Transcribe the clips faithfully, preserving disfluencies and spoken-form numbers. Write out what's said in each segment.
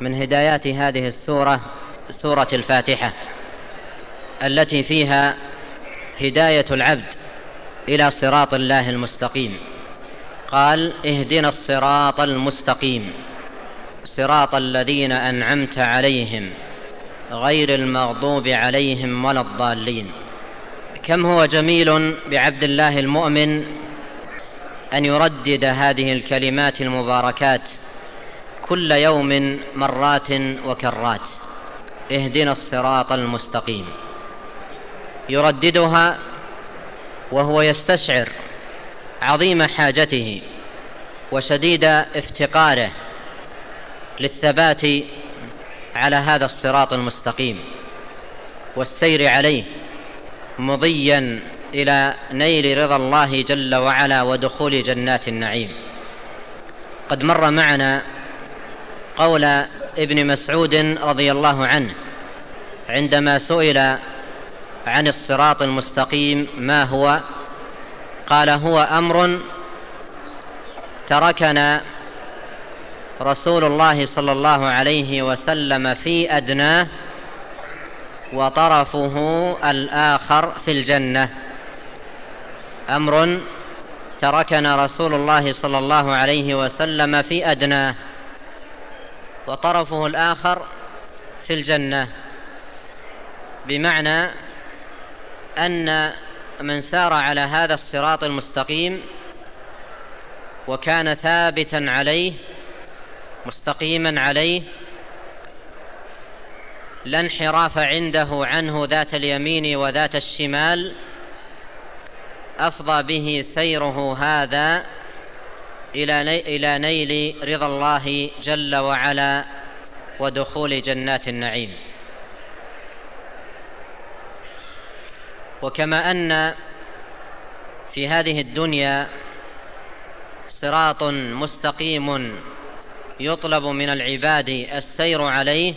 من هدايات هذه السورة سورة الفاتحة التي فيها هداية العبد إلى صراط الله المستقيم. قال: اهدنا الصراط المستقيم صراط الذين أنعمت عليهم غير المغضوب عليهم ولا الضالين. كم هو جميل بعبد الله المؤمن أن يردد هذه الكلمات المباركات كل يوم مرات وكرات: اهدنا الصراط المستقيم. يرددها وهو يستشعر عظيم حاجته وشديد افتقاره للثبات على هذا الصراط المستقيم والسير عليه مضيا إلى نيل رضا الله جل وعلا ودخول جنات النعيم. قد مر معنا قول ابن مسعود رضي الله عنه عندما سئل عن الصراط المستقيم ما هو، قال: هو أمر تركنا رسول الله صلى الله عليه وسلم في أدناه وطرفه الآخر في الجنة. أمر تركنا رسول الله صلى الله عليه وسلم في أدناه وطرفه الآخر في الجنة، بمعنى أن من سار على هذا الصراط المستقيم وكان ثابتا عليه مستقيما عليه لا انحراف عنده عنه ذات اليمين وذات الشمال، أفضى به سيره هذا إلى نيل رضا الله جل وعلا ودخول جنات النعيم. وكما أن في هذه الدنيا صراط مستقيم يطلب من العباد السير عليه،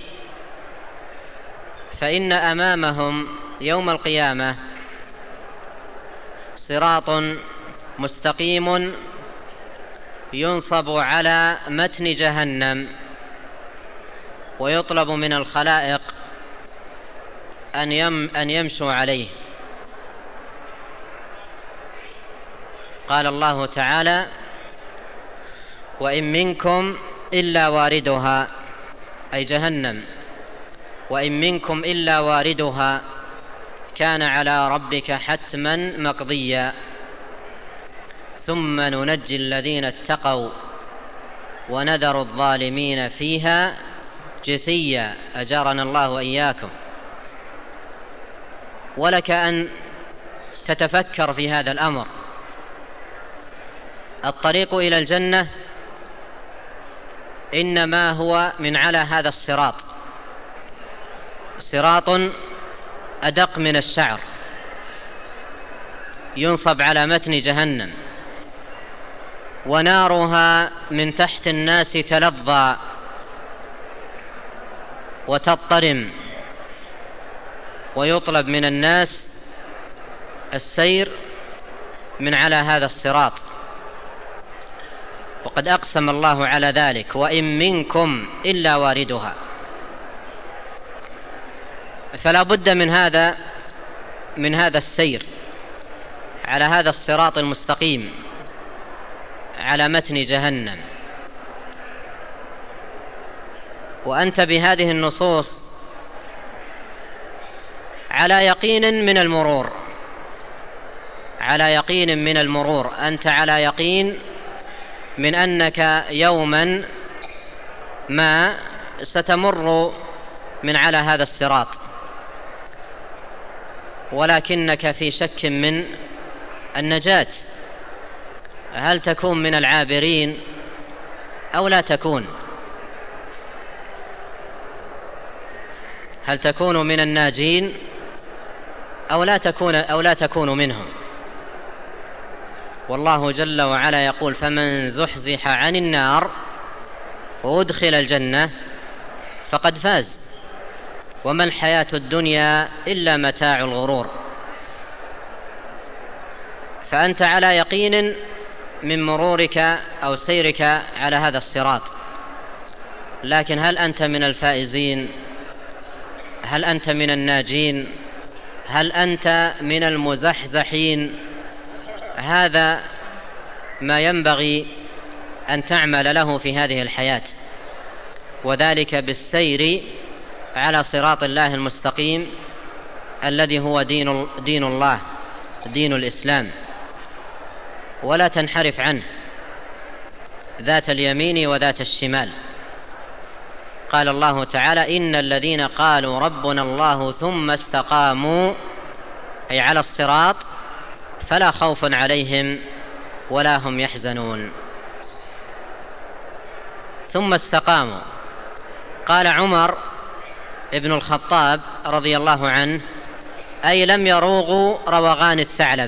فإن أمامهم يوم القيامة صراط مستقيم ينصب على متن جهنم، ويطلب من الخلائق أن أن يمشوا عليه. قال الله تعالى: وإن منكم إلا واردها، أي جهنم، وإن منكم إلا واردها كان على ربك حتما مقضيا ثم ننجي الذين اتقوا ونذر الظالمين فيها جثيا، أجارنا الله وإياكم. ولك أن تتفكر في هذا الأمر. الطريق إلى الجنة إنما هو من على هذا الصراط، صراط أدق من الشعر ينصب على متن جهنم، ونارها من تحت الناس تلظى وتضطرم، ويطلب من الناس السير من على هذا الصراط. وقد أقسم الله على ذلك: وإن منكم إلا واردها. فلا بد من هذا من هذا السير على هذا الصراط المستقيم على متن جهنم. وأنت بهذه النصوص على يقين من المرور، على يقين من المرور أنت على يقين من أنك يوما ما ستمر من على هذا الصراط، ولكنك في شك من النجاة. هل تكون من العابرين أو لا تكون؟ هل تكون من الناجين أو لا تكون أو لا تكون منهم؟ والله جل وعلا يقول: فمن زحزح عن النار وأدخل الجنة فقد فاز وما الحياة الدنيا إلا متاع الغرور. فأنت على يقين من مرورك أو سيرك على هذا الصراط، لكن هل أنت من الفائزين؟ هل أنت من الناجين؟ هل أنت من المزحزحين؟ هذا ما ينبغي أن تعمل له في هذه الحياة، وذلك بالسير على صراط الله المستقيم الذي هو دين, دين الله، دين الإسلام، ولا تنحرف عنه ذات اليمين وذات الشمال. قال الله تعالى: إن الذين قالوا ربنا الله ثم استقاموا، أي على الصراط، فلا خوف عليهم ولا هم يحزنون. ثم استقاموا. قال عمر ابن الخطاب رضي الله عنه: أي لم يروغوا روغان الثعلب،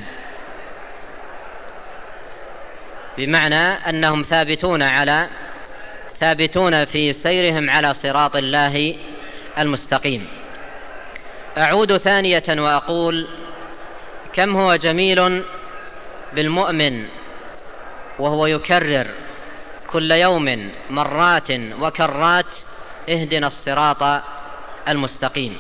بمعنى أنهم ثابتون على ثابتون في سيرهم على صراط الله المستقيم. أعود ثانية وأقول: كم هو جميل بالمؤمن وهو يكرر كل يوم مرات وكرات: اهدنا الصراط المستقيم،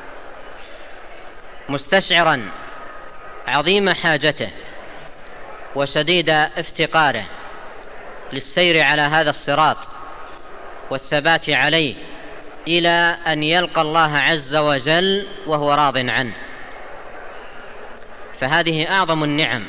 مستشعرا عظيم حاجته وشديد افتقاره للسير على هذا الصراط والثبات عليه إلى أن يلقى الله عز وجل وهو راض عنه. فهذه أعظم النعم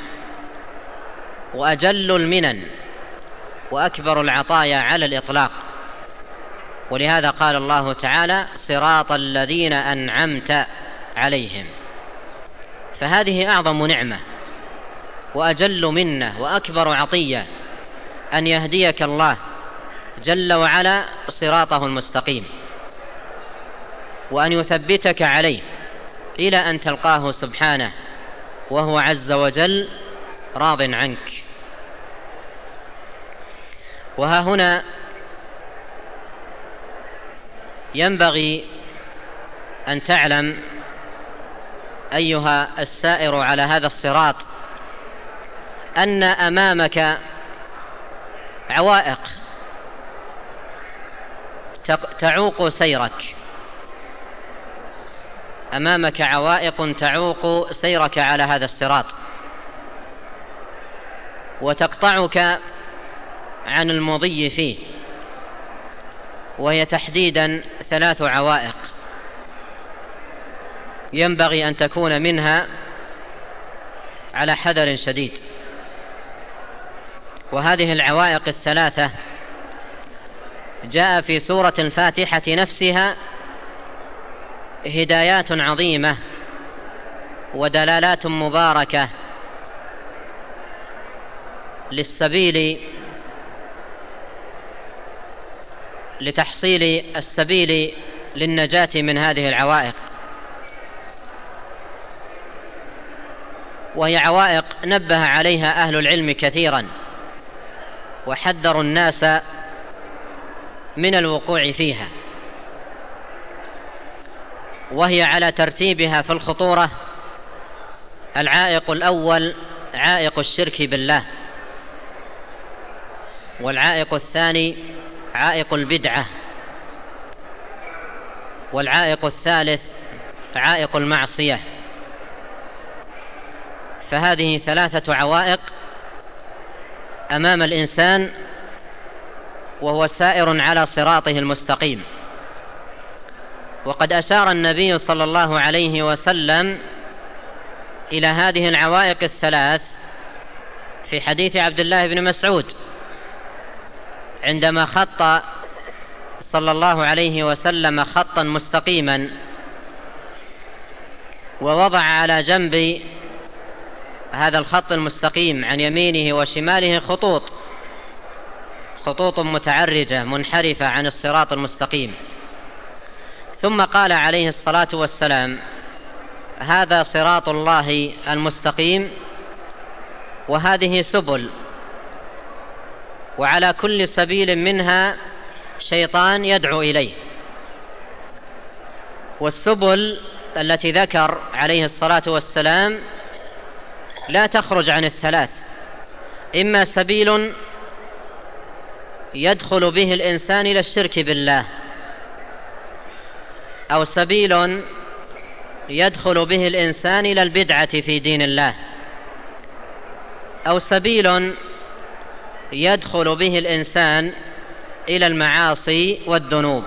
وأجل المنن وأكبر العطايا على الإطلاق. ولهذا قال الله تعالى: صراط الذين أنعمت عليهم. فهذه أعظم نعمة وأجل منة وأكبر عطية، أن يهديك الله جل وعلا صراطه المستقيم، وأن يثبتك عليه إلى أن تلقاه سبحانه وهو عز وجل راض عنك. وها هنا ينبغي أن تعلم أيها السائر على هذا الصراط أن أمامك عوائق تعوق سيرك، أمامك عوائق تعوق سيرك على هذا الصراط وتقطعك عن المضي فيه، وهي تحديدا ثلاث عوائق ينبغي أن تكون منها على حذر شديد. وهذه العوائق الثلاثة جاء في سورة الفاتحة نفسها هدايات عظيمة ودلالات مباركة للسبيل لتحصيل السبيل للنجاة من هذه العوائق. وهي عوائق نبه عليها أهل العلم كثيرا وحذروا الناس من الوقوع فيها، وهي على ترتيبها في الخطورة: العائق الأول عائق الشرك بالله، والعائق الثاني عائق البدعة، والعائق الثالث عائق المعصية. فهذه ثلاثة عوائق أمام الإنسان وهو سائر على صراطه المستقيم. وقد أشار النبي صلى الله عليه وسلم إلى هذه العوائق الثلاث في حديث عبد الله بن مسعود عندما خط صلى الله عليه وسلم خطا مستقيما ووضع على جنب هذا الخط المستقيم عن يمينه وشماله خطوط خطوط متعرجة منحرفة عن الصراط المستقيم، ثم قال عليه الصلاة والسلام: هذا صراط الله المستقيم وهذه سبل، وعلى كل سبيل منها شيطان يدعو إليه. والسبل التي ذكر عليه الصلاة والسلام لا تخرج عن الثلاث: إما سبيل يدخل به الإنسان إلى الشرك بالله، أو سبيل يدخل به الإنسان إلى البدعة في دين الله، أو سبيل يدخل به الإنسان إلى المعاصي والذنوب.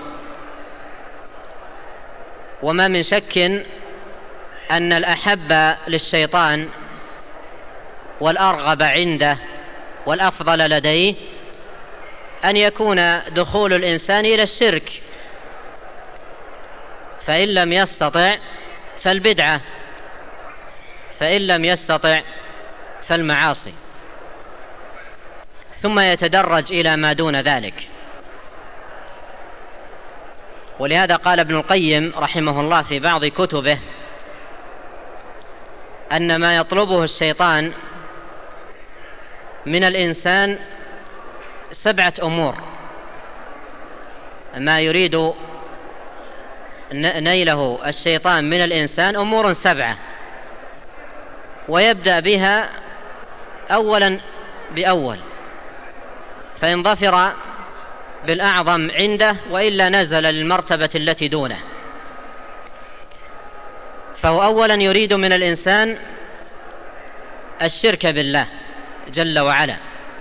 وما من شك أن الأحب للشيطان والأرغب عنده والأفضل لديه أن يكون دخول الإنسان إلى الشرك، فإن لم يستطع فالبدعة، فإن لم يستطع فالمعاصي، ثم يتدرج إلى ما دون ذلك. ولهذا قال ابن القيم رحمه الله في بعض كتبه أن ما يطلبه الشيطان من الإنسان سبعة أمور، ما يريد نيله الشيطان من الإنسان أمور سبعة، ويبدأ بها أولا بأول، فإن ظفر بالأعظم عنده وإلا نزل للمرتبة التي دونه. فهو أولا يريد من الإنسان الشرك بالله جل وعلا،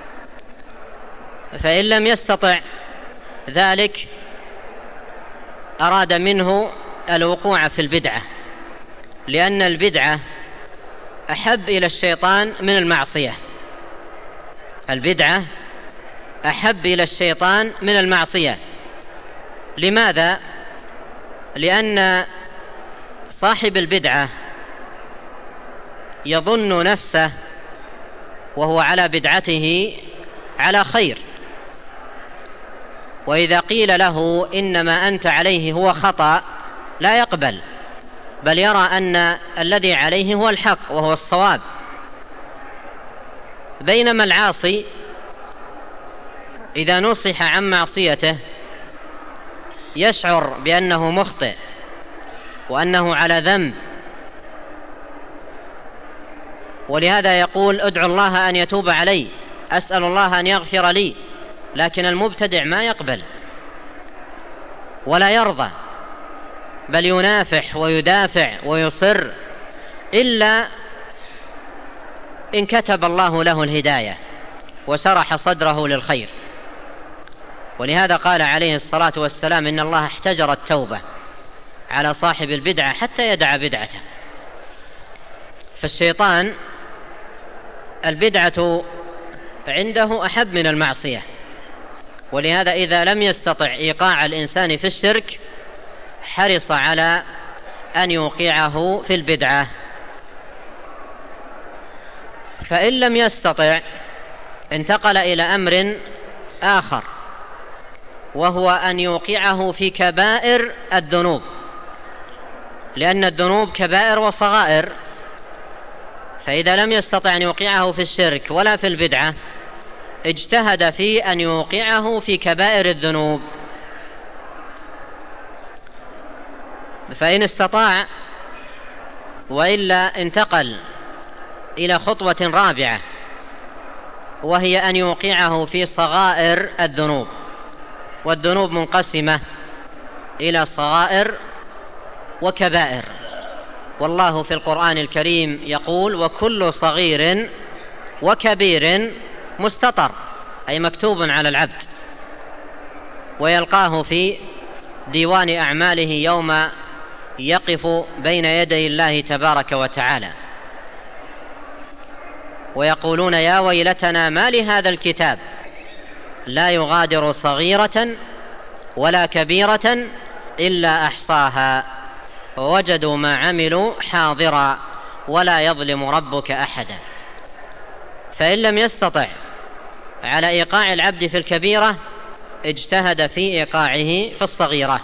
فإن لم يستطع ذلك أراد منه الوقوع في البدعة، لأن البدعة أحب إلى الشيطان من المعصية. البدعة أحب إلى الشيطان من المعصية. لماذا؟ لأن صاحب البدعة يظن نفسه وهو على بدعته على خير، وإذا قيل له إنما أنت عليه هو خطأ لا يقبل، بل يرى أن الذي عليه هو الحق وهو الصواب. بينما العاصي إذا نصح عن معصيته يشعر بأنه مخطئ وأنه على ذنب، ولهذا يقول ادعو الله أن يتوب علي، أسأل الله أن يغفر لي. لكن المبتدع ما يقبل ولا يرضى، بل ينافح ويدافع ويصر إلا إن كتب الله له الهداية وشرح صدره للخير. ولهذا قال عليه الصلاة والسلام إن الله احتجر التوبة على صاحب البدعة حتى يدع بدعته. فالشيطان البدعة عنده أحب من المعصية، ولهذا إذا لم يستطع إيقاع الإنسان في الشرك حرص على أن يوقعه في البدعة. فإن لم يستطع انتقل إلى أمر آخر، وهو أن يوقعه في كبائر الذنوب، لأن الذنوب كبائر وصغائر. فإذا لم يستطع أن يوقعه في الشرك ولا في البدعة اجتهد في أن يوقعه في كبائر الذنوب. فإن استطاع وإلا انتقل إلى خطوة رابعة، وهي أن يوقعه في صغائر الذنوب. والذنوب منقسمة إلى صغائر وكبائر، والله في القرآن الكريم يقول وكل صغير وكبير مستطر، أي مكتوب على العبد، ويلقاه في ديوان أعماله يوم يقف بين يدي الله تبارك وتعالى. ويقولون يا ويلتنا ما لهذا الكتاب لا يغادر صغيرة ولا كبيرة إلا أحصاها ووجدوا ما عملوا حاضرا ولا يظلم ربك أحدا. فإن لم يستطع على إيقاع العبد في الكبيرة اجتهد في إيقاعه في الصغيرة.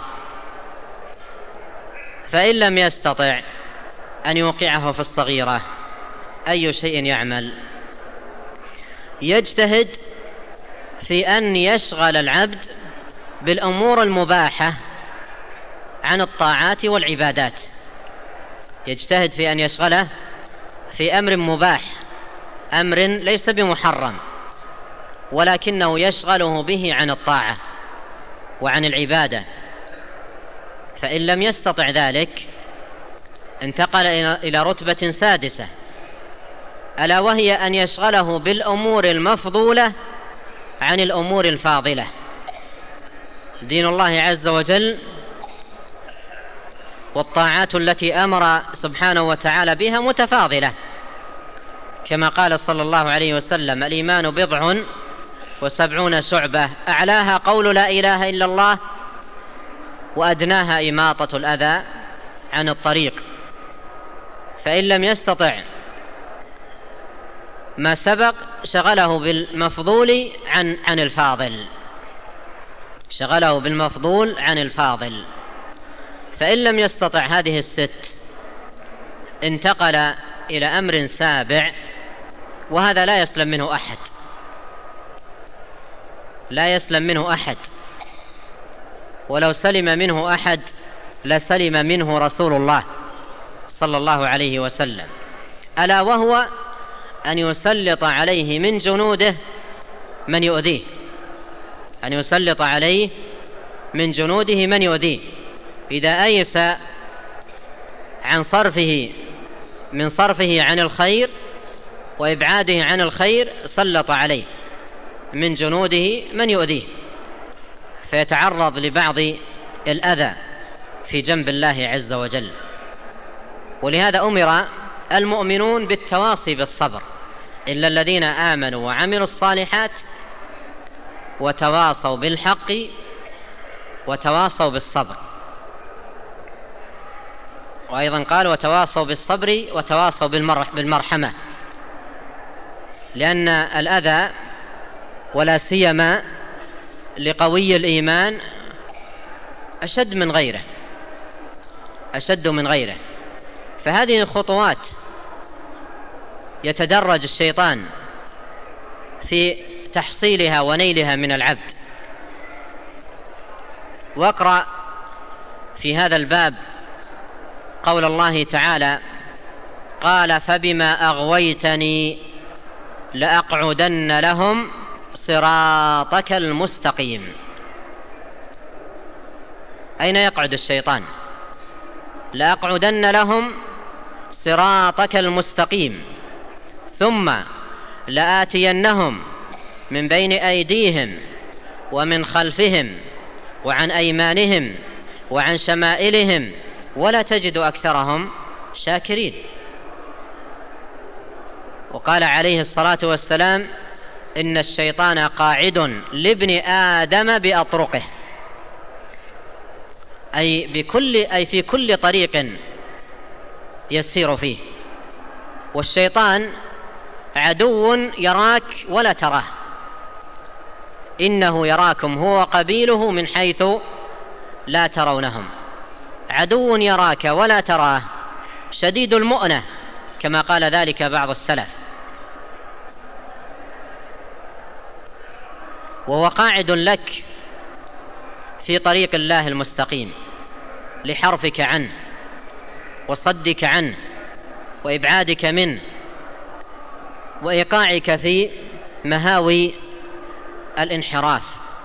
فإن لم يستطع أن يوقعه في الصغيرة أي شيء يعمل؟ يجتهد في أن يشغل العبد بالأمور المباحة عن الطاعات والعبادات. يجتهد في أن يشغله في أمر مباح، أمر ليس بمحرم، ولكنه يشغله به عن الطاعة وعن العبادة. فإن لم يستطع ذلك انتقل إلى رتبة سادسة، ألا وهي أن يشغله بالأمور المفضولة عن الأمور الفاضلة. دين الله عز وجل والطاعات التي أمر سبحانه وتعالى بها متفاضلة، كما قال صلى الله عليه وسلم: الإيمان بضع وسبعون شعبة، أعلاها قول لا إله إلا الله، وأدناها إماطة الأذى عن الطريق. فإن لم يستطع ما سبق شغله بالمفضول عن عن الفاضل، شغله بالمفضول عن الفاضل. فإن لم يستطع هذه الست انتقل إلى أمر سابع، وهذا لا يسلم منه أحد، لا يسلم منه أحد، ولو سلم منه أحد لسلم منه رسول الله صلى الله عليه وسلم، ألا وهو أن يسلط عليه من جنوده من يؤذيه، أن يسلط عليه من جنوده من يؤذيه. إذا أيس عن صرفه من صرفه عن الخير وإبعاده عن الخير سلط عليه من جنوده من يؤذيه، فيتعرض لبعض الأذى في جنب الله عز وجل. ولهذا أمر المؤمنون بالتواصي بالصبر، إلا الذين آمنوا وعملوا الصالحات وتواصوا بالحق وتواصوا بالصبر. وأيضا قال: وتواصوا بالصبر وتواصوا بالمرحمة، لأن الأذى ولا سيما لقوي الإيمان أشد من غيره، أشد من غيره. فهذه الخطوات يتدرج الشيطان في تحصيلها ونيلها من العبد. واقرأ في هذا الباب قول الله تعالى: قال: فبما أغويتني لأقعدن لهم صراطك المستقيم. أين يقعد الشيطان؟ لأقعدن لهم صراطك المستقيم، ثم لآتينهم من بين أيديهم ومن خلفهم وعن أيمانهم وعن شمائلهم ولا تجد أكثرهم شاكرين. وقال عليه الصلاة والسلام: إن الشيطان قاعد لابن آدم بأطرقه، أي بكل أي في كل طريق يسير فيه. والشيطان عدو يراك ولا تراه، إنه يراكم هو وقبيله من حيث لا ترونهم. عدو يراك ولا تراه، شديد المؤنة، كما قال ذلك بعض السلف. وهو قاعد لك في طريق الله المستقيم لحرفك عنه وصدك عنه وإبعادك منه وإيقاعك في مهاوي الانحراف.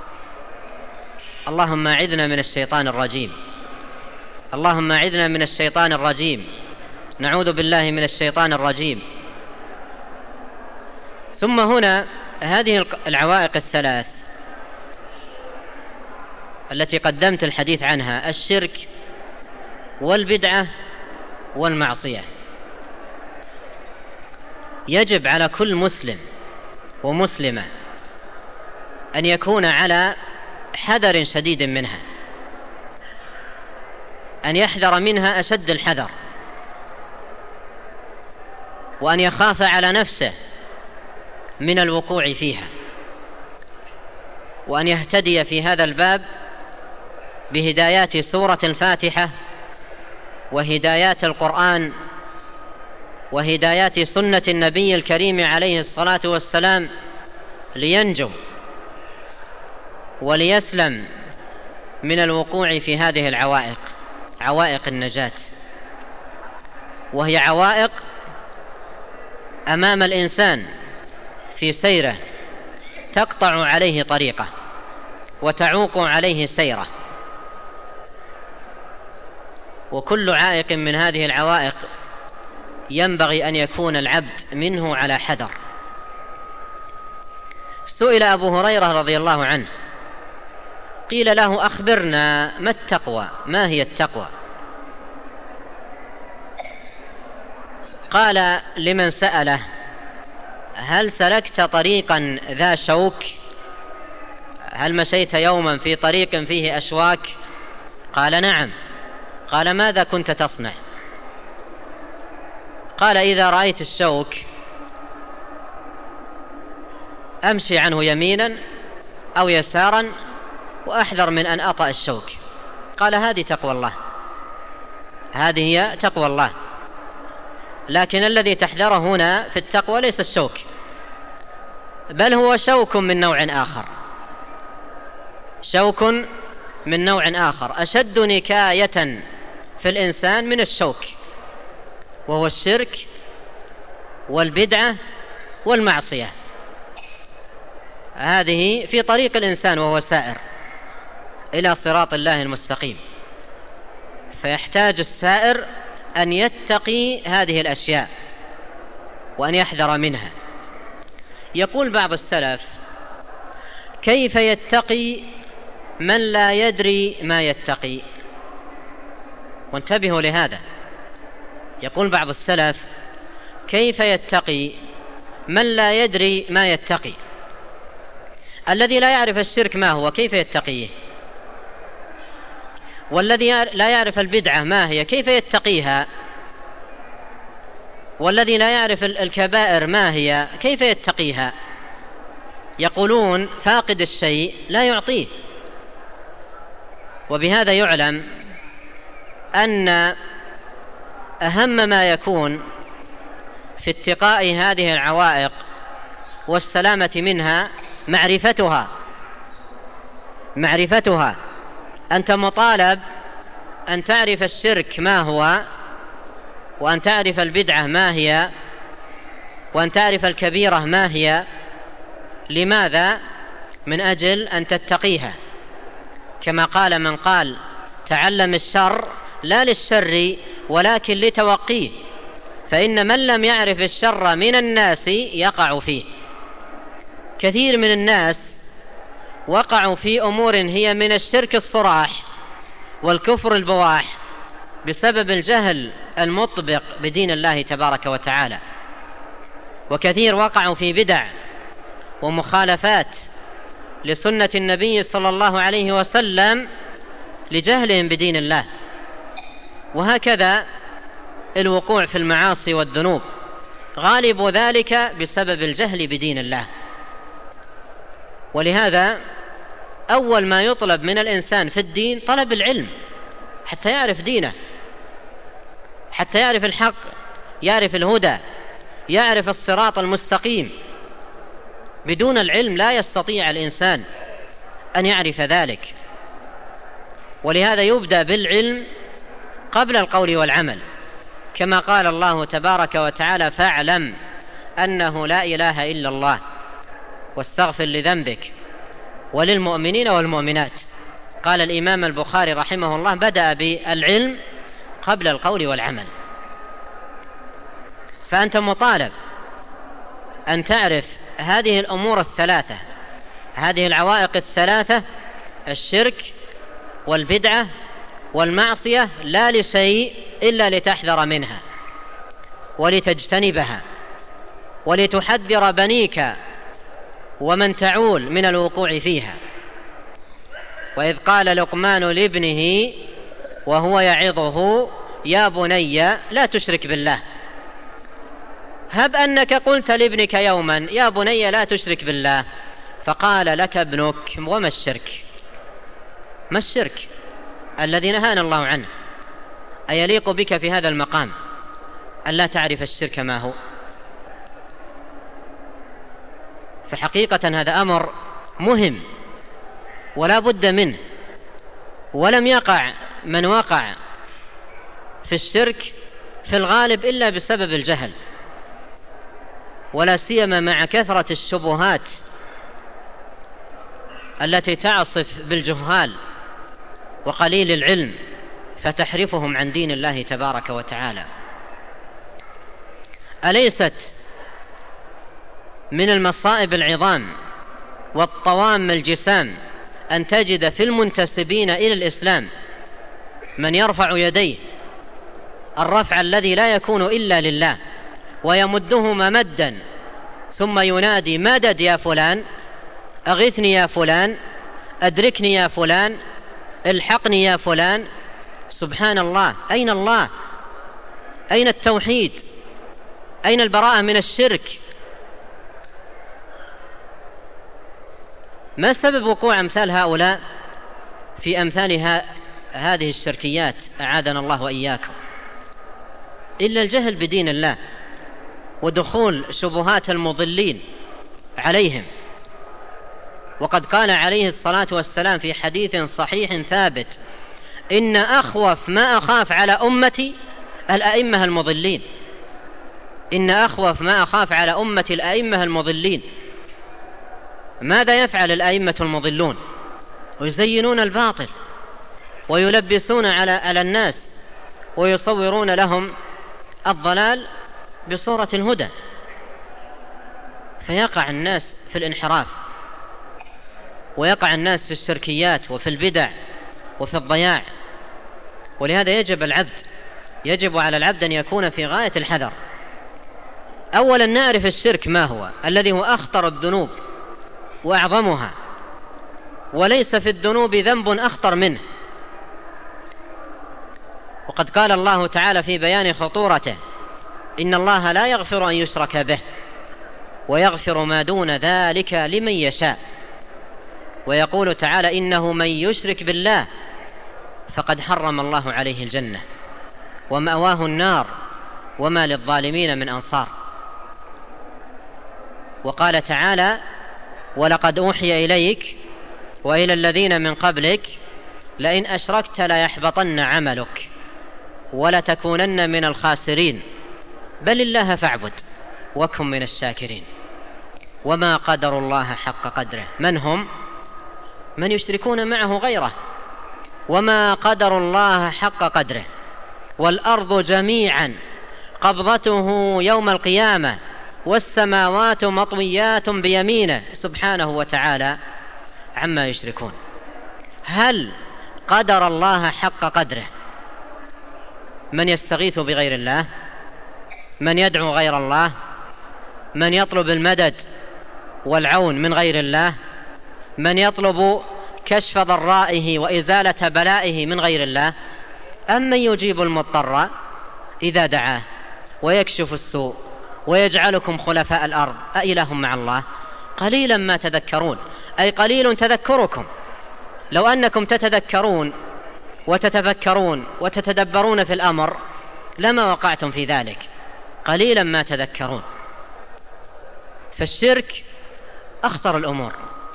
اللهم أعذنا من الشيطان الرجيم، اللهم أعذنا من الشيطان الرجيم، نعوذ بالله من الشيطان الرجيم. ثم هنا هذه العوائق الثلاث التي قدمت الحديث عنها: الشرك والبدعة والمعصية. يجب على كل مسلم ومسلمة أن يكون على حذر شديد منها، أن يحذر منها أشد الحذر، وأن يخاف على نفسه من الوقوع فيها، وأن يهتدي في هذا الباب بهدايات سورة الفاتحة وهدايات القرآن وهدايات سنة النبي الكريم عليه الصلاة والسلام، لينجو وليسلم من الوقوع في هذه العوائق، عوائق النجاة. وهي عوائق أمام الإنسان في سيره تقطع عليه طريقه وتعوق عليه سيره. وكل عائق من هذه العوائق ينبغي أن يكون العبد منه على حذر. سئل أبو هريرة رضي الله عنه، قيل له: أخبرنا ما التقوى، ما هي التقوى؟ قال لمن سأله: هل سلكت طريقا ذا شوك؟ هل مشيت يوما في طريق فيه أشواك؟ قال: نعم. قال: ماذا كنت تصنع؟ قال: إذا رأيت الشوك أمشي عنه يمينا أو يسارا وأحذر من أن أطأ الشوك. قال: هذه تقوى الله، هذه هي تقوى الله. لكن الذي تحذره هنا في التقوى ليس الشوك، بل هو شوك من نوع آخر، شوك من نوع آخر أشد نكاية في الإنسان من الشوك، وهو الشرك والبدعة والمعصية. هذه في طريق الإنسان وهو سائر إلى صراط الله المستقيم، فيحتاج السائر أن يتقي هذه الأشياء وأن يحذر منها. يقول بعض السلف: كيف يتقي من لا يدري ما يتقي؟ وانتبهوا لهذا. يقول بعض السلف: كيف يتقي من لا يدري ما يتقي؟ الذي لا يعرف الشرك ما هو كيف يتقيه؟ والذي لا يعرف البدعة ما هي كيف يتقيها؟ والذي لا يعرف الكبائر ما هي كيف يتقيها؟ يقولون: فاقد الشيء لا يعطيه. وبهذا يعلم أن أهم ما يكون في اتقاء هذه العوائق والسلامة منها معرفتها معرفتها أنت مطالب أن تعرف الشرك ما هو، وأن تعرف البدعة ما هي، وأن تعرف الكبيرة ما هي. لماذا؟ من أجل أن تتقيها، كما قال من قال: تعلم الشر لا للشر ولكن لتوقيه، فإن من لم يعرف الشر من الناس يقع فيه. كثير من الناس وقعوا في أمور هي من الشرك الصراح والكفر البواح بسبب الجهل المطبق بدين الله تبارك وتعالى، وكثير وقعوا في بدع ومخالفات لسنة النبي صلى الله عليه وسلم لجهلهم بدين الله. وهكذا الوقوع في المعاصي والذنوب غالب ذلك بسبب الجهل بدين الله. ولهذا أول ما يطلب من الإنسان في الدين طلب العلم حتى يعرف دينه، حتى يعرف الحق، يعرف الهدى، يعرف الصراط المستقيم. بدون العلم لا يستطيع الإنسان أن يعرف ذلك. ولهذا يبدأ بالعلم قبل القول والعمل، كما قال الله تبارك وتعالى: فاعلم أنه لا إله إلا الله واستغفر لذنبك وللمؤمنين والمؤمنات. قال الإمام البخاري رحمه الله: بدأ بالعلم قبل القول والعمل. فأنت مطالب أن تعرف هذه الأمور الثلاثة، هذه العوائق الثلاثة: الشرك والبدعة والمعصية، لا لشيء إلا لتحذر منها ولتجتنبها ولتحذر بنيك ومن تعول من الوقوع فيها. وإذ قال لقمان لابنه وهو يعظه: يا بني لا تشرك بالله. هب أنك قلت لابنك يوما: يا بني لا تشرك بالله، فقال لك ابنك: وما الشرك؟ ما الشرك الذي نهانا الله عنه؟ أيليق بك في هذا المقام أن لا تعرف الشرك ما هو؟ فحقيقة هذا أمر مهم ولا بد منه. ولم يقع من وقع في الشرك في الغالب إلا بسبب الجهل، ولا سيما مع كثرة الشبهات التي تعصف بالجهال وقليل العلم فتحرفهم عن دين الله تبارك وتعالى. أليست من المصائب العظام والطوام الجسام أن تجد في المنتسبين إلى الإسلام من يرفع يديه الرفع الذي لا يكون إلا لله ويمدهما مدا ثم ينادي مدد يا فلان، أغثني يا فلان، أدركني يا فلان، الحقني يا فلان. سبحان الله، أين الله؟ أين التوحيد؟ أين البراءة من الشرك؟ ما سبب وقوع أمثال هؤلاء في أمثال هذه الشركيات؟ أعاذنا الله وإياكم. إلا الجهل بدين الله ودخول شبهات المضلين عليهم. وقد قال عليه الصلاة والسلام في حديث صحيح ثابت: إن أخوف ما أخاف على أمتي الأئمة المضلين. إن أخوف ما أخاف على أمتي الأئمة المضلين. ماذا يفعل الأئمة المضلون؟ ويزينون الباطل ويلبسون على على الناس ويصورون لهم الضلال بصورة الهدى، فيقع الناس في الانحراف ويقع الناس في الشركيات وفي البدع وفي الضياع. ولهذا يجب العبد يجب على العبد أن يكون في غاية الحذر. أولا نعرف الشرك ما هو، الذي هو أخطر الذنوب وأعظمها، وليس في الذنوب ذنب أخطر منه. وقد قال الله تعالى في بيان خطورته: إن الله لا يغفر أن يشرك به ويغفر ما دون ذلك لمن يشاء. ويقول تعالى: إنه من يشرك بالله فقد حرم الله عليه الجنة ومأواه النار وما للظالمين من أنصار. وقال تعالى: ولقد أوحي إليك وإلى الذين من قبلك لئن أشركت ليحبطن عملك ولتكونن من الخاسرين بل الله فاعبد وكن من الشاكرين. وما قدر الله حق قدره. من هم؟ من يشركون معه غيره. وما قدر الله حق قدره. والأرض جميعا قبضته يوم القيامة والسماوات مطويات بيمينه سبحانه وتعالى عما يشركون. هل قدر الله حق قدره من يستغيث بغير الله؟ من يدعو غير الله؟ من يطلب المدد والعون من غير الله؟ من يطلب كشف ضرائه وإزالة بلائه من غير الله؟ أم من يجيب المضطر إذا دعاه ويكشف السوء ويجعلكم خلفاء الأرض أإله مع الله؟ قليلا ما تذكرون، أي قليل تذكركم. لو أنكم تتذكرون وتتفكرون وتتدبرون في الأمر لما وقعتم في ذلك. قليلا ما تذكرون. فالشرك أخطر الأمور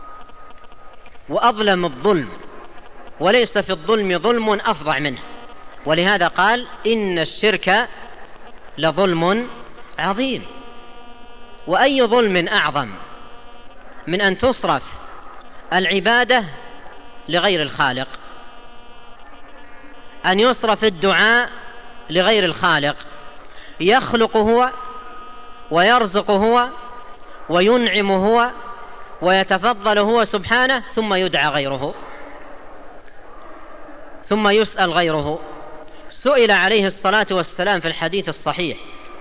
وأظلم الظلم، وليس في الظلم ظلم أفظع منه. ولهذا قال: إن الشرك لظلم عظيم. وأي ظلم أعظم من أن تصرف العبادة لغير الخالق، أن يصرف الدعاء لغير الخالق. يخلق هو ويرزق هو وينعم هو ويتفضل هو سبحانه، ثم يدعى غيره، ثم يسأل غيره. سئل عليه الصلاة والسلام في الحديث الصحيح: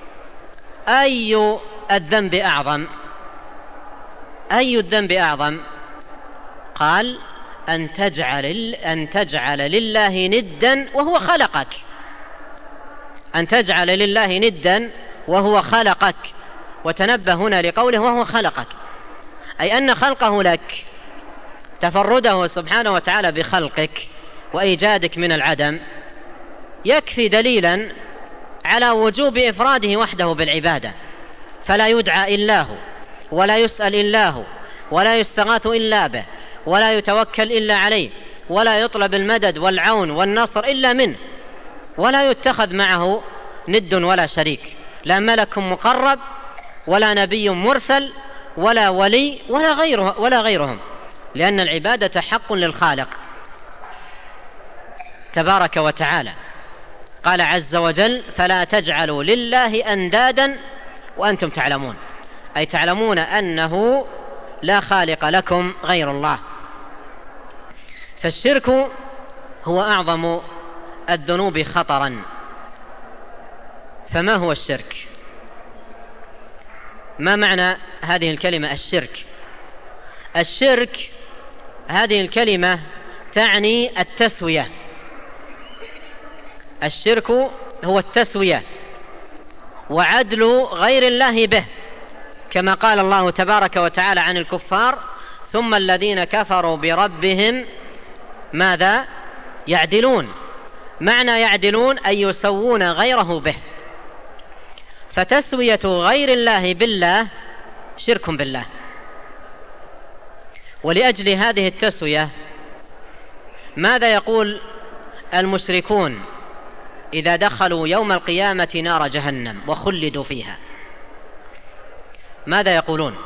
أي الذنب أعظم؟ أي الذنب أعظم؟ قال: أن تجعل, أن تجعل لله ندا وهو خلقك. أن تجعل لله ندا وهو خلقك. وتنبه هنا لقوله وهو خلقك، أي أن خلقه لك، تفرده سبحانه وتعالى بخلقك وإيجادك من العدم يكفي دليلا على وجوب إفراده وحده بالعبادة، فلا يدعى إلا هو ولا يسأل إلا هو ولا يستغاث إلا به ولا يتوكل إلا عليه ولا يطلب المدد والعون والنصر إلا منه، ولا يتخذ معه ند ولا شريك، لا ملك مقرب ولا نبي مرسل ولا ولي ولا غيره ولا غيرهم، لأن العبادة حق للخالق تبارك وتعالى. قال عز وجل: فلا تجعلوا لله أندادا وأنتم تعلمون، أي تعلمون أنه لا خالق لكم غير الله. فالشرك هو أعظم الذنوب خطرا. فما هو الشرك؟ ما معنى هذه الكلمة الشرك؟ الشرك هذه الكلمة تعني التسوية. الشرك هو التسوية وعدل غير الله به، كما قال الله تبارك وتعالى عن الكفار: ثم الذين كفروا بربهم ماذا يعدلون. معنى يعدلون أي يسوون غيره به. فتسوية غير الله بالله شرك بالله. ولأجل هذه التسوية ماذا يقول المشركون إذا دخلوا يوم القيامة نار جهنم وخلدوا فيها؟ ماذا يقولون؟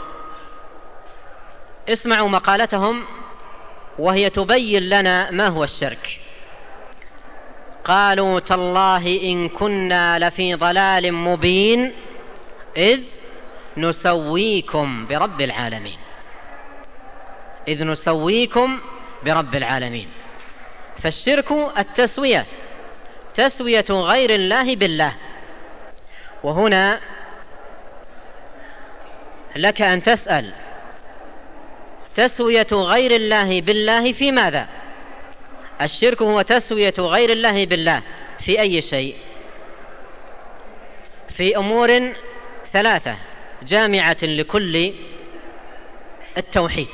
اسمعوا مقالتهم وهي تبين لنا ما هو الشرك. قالوا: تالله إن كنا لفي ضلال مبين إذ نسويكم برب العالمين. إذ نسويكم برب العالمين. فالشرك التسوية، تسوية غير الله بالله. وهنا لك أن تسأل: تسوية غير الله بالله في ماذا؟ الشرك هو تسوية غير الله بالله في أي شيء؟ في أمور ثلاثة جامعة لكل التوحيد،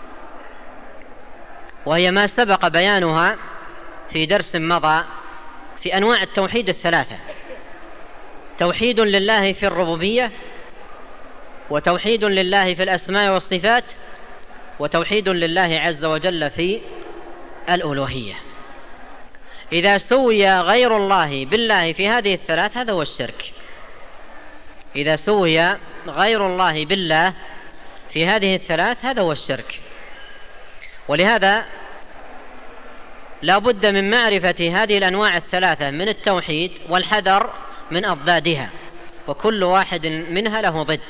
وهي ما سبق بيانها في درس مضى في أنواع التوحيد الثلاثة: توحيد لله في الربوبية، وتوحيد لله في الأسماء والصفات، وتوحيد لله عز وجل في الألوهية. إذا سوي غير الله بالله في هذه الثلاث هذا هو الشرك. إذا سوي غير الله بالله في هذه الثلاث هذا هو الشرك. ولهذا لا بد من معرفة هذه الأنواع الثلاثة من التوحيد والحذر من أضدادها، وكل واحد منها له ضد.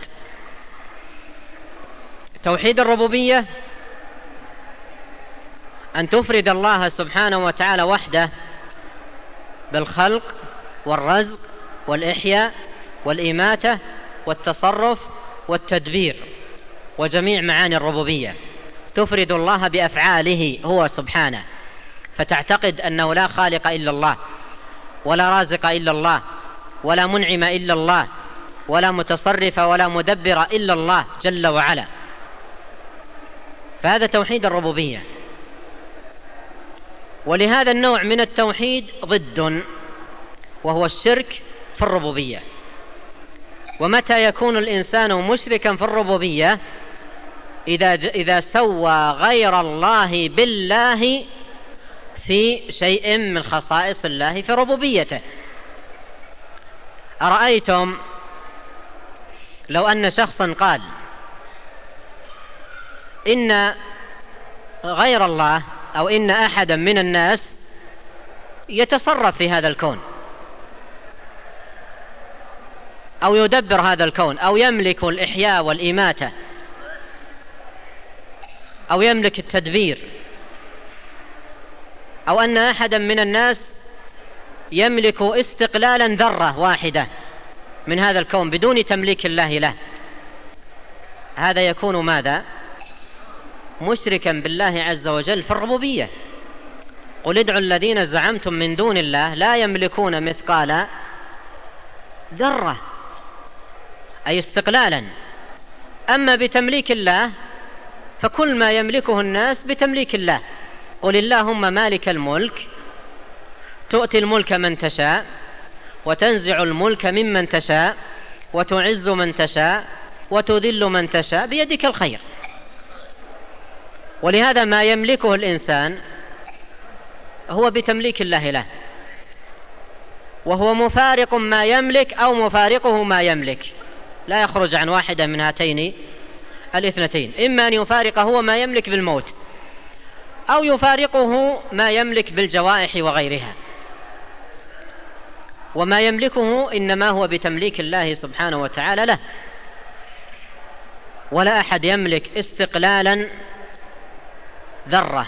توحيد الربوبية أن تفرد الله سبحانه وتعالى وحده بالخلق والرزق والإحياء والإماتة والتصرف والتدبير وجميع معاني الربوبية. تفرد الله بأفعاله هو سبحانه، فتعتقد أنه لا خالق إلا الله، ولا رازق إلا الله، ولا منعم إلا الله، ولا متصرف ولا مدبر إلا الله جل وعلا. فهذا توحيد الربوبية. ولهذا النوع من التوحيد ضد، وهو الشرك في الربوبية. ومتى يكون الإنسان مشركا في الربوبية؟ إذا, إذا سوى غير الله بالله في شيء من خصائص الله في ربوبيته. أرأيتم لو أن شخصا قال إن غير الله أو إن أحدا من الناس يتصرف في هذا الكون أو يدبر هذا الكون أو يملك الإحياء والإماتة أو يملك التدبير، أو أن أحدا من الناس يملك استقلالا ذرة واحدة من هذا الكون بدون تمليك الله له، هذا يكون ماذا؟ مشركا بالله عز وجل في الربوبية. قل ادعوا الذين زعمتم من دون الله لا يملكون مثقال ذرة، أي استقلالا. أما بتمليك الله فكل ما يملكه الناس بتمليك الله. قل اللهم مالك الملك تؤتي الملك من تشاء وتنزع الملك ممن تشاء وتعز من تشاء وتذل من تشاء بيدك الخير. ولهذا ما يملكه الإنسان هو بتمليك الله له، وهو مفارق ما يملك أو مفارقه ما يملك، لا يخرج عن واحدة من هاتين الاثنتين: إما أن يفارق هو ما يملك بالموت أو يفارقه ما يملك بالجوائح وغيرها، وما يملكه إنما هو بتمليك الله سبحانه وتعالى له، ولا أحد يملك استقلالا ذرة،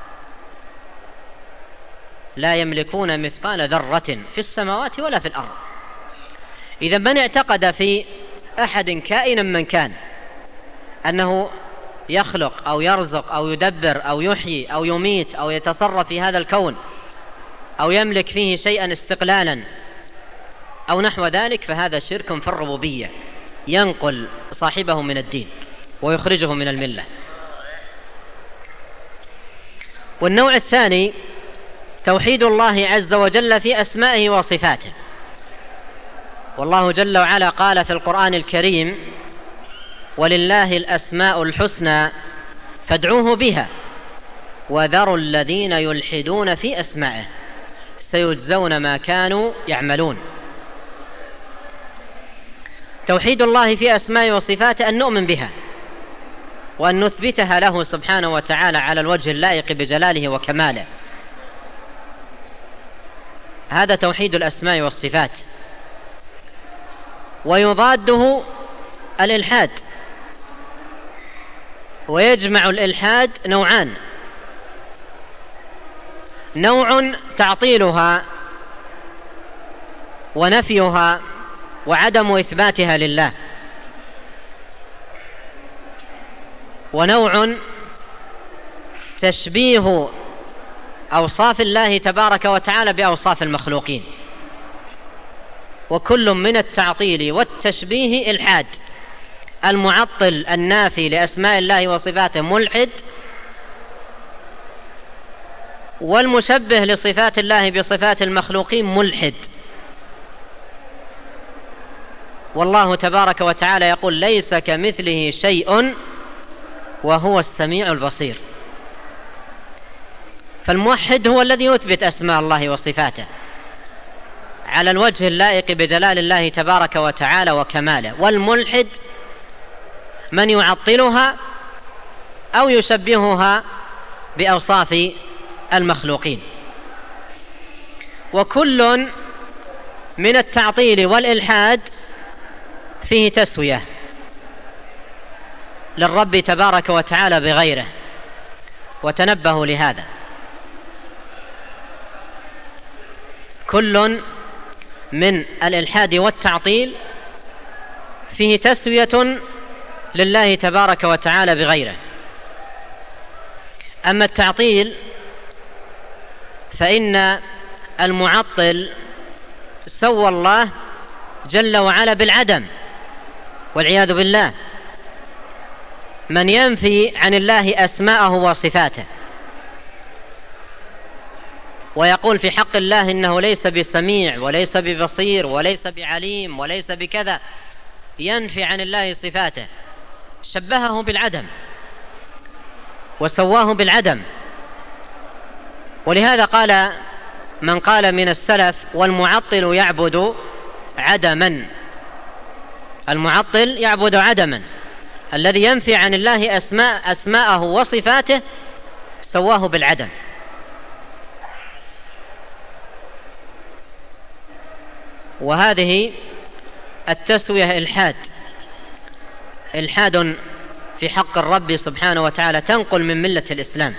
لا يملكون مثقال ذرة في السماوات ولا في الأرض. إذا من اعتقد في أحد كائنا من كان أنه يخلق أو يرزق أو يدبر أو يحيي أو يميت أو يتصرف في هذا الكون أو يملك فيه شيئا استقلالا أو نحو ذلك، فهذا شرك في الربوبية ينقل صاحبه من الدين ويخرجه من الملة. والنوع الثاني توحيد الله عز وجل في أسمائه وصفاته. والله جل وعلا قال في القرآن الكريم: ولله الأسماء الحسنى فادعوه بها وذروا الذين يلحدون في أسمائه سيجزون ما كانوا يعملون. توحيد الله في أسمائه وصفاته أن نؤمن بها وأن نثبتها له سبحانه وتعالى على الوجه اللائق بجلاله وكماله، هذا توحيد الأسماء والصفات. ويضاده الإلحاد، ويجمع الإلحاد نوعان: نوع تعطيلها ونفيها وعدم إثباتها لله، ونوع تشبيه أوصاف الله تبارك وتعالى بأوصاف المخلوقين. وكل من التعطيل والتشبيه إلحاد. المعطل النافي لأسماء الله وصفاته ملحد، والمشبه لصفات الله بصفات المخلوقين ملحد. والله تبارك وتعالى يقول: ليس كمثله شيء وهو السميع البصير. فالموحد هو الذي يثبت أسماء الله وصفاته على الوجه اللائق بجلال الله تبارك وتعالى وكماله، والملحد من يعطلها أو يشبهها بأوصاف المخلوقين. وكل من التعطيل والإلحاد فيه تسوية للرب تبارك وتعالى بغيره، وتنبهوا لهذا. كل من الإلحاد والتعطيل فيه تسوية لله تبارك وتعالى بغيره. أما التعطيل فإن المعطل سوى الله جل وعلا بالعدم والعياذ بالله. من ينفي عن الله أسماءه وصفاته ويقول في حق الله إنه ليس بسميع وليس ببصير وليس بعليم وليس بكذا، ينفي عن الله صفاته، شبهه بالعدم وسواه بالعدم. ولهذا قال من قال من السلف: والمعطل يعبد عدما. المعطل يعبد عدما، الذي ينفي عن الله أسماء أسماءه وصفاته سواه بالعدم. وهذه التسوية إلحاد، إلحاد في حق الرب سبحانه وتعالى، تنقل من ملة الإسلام.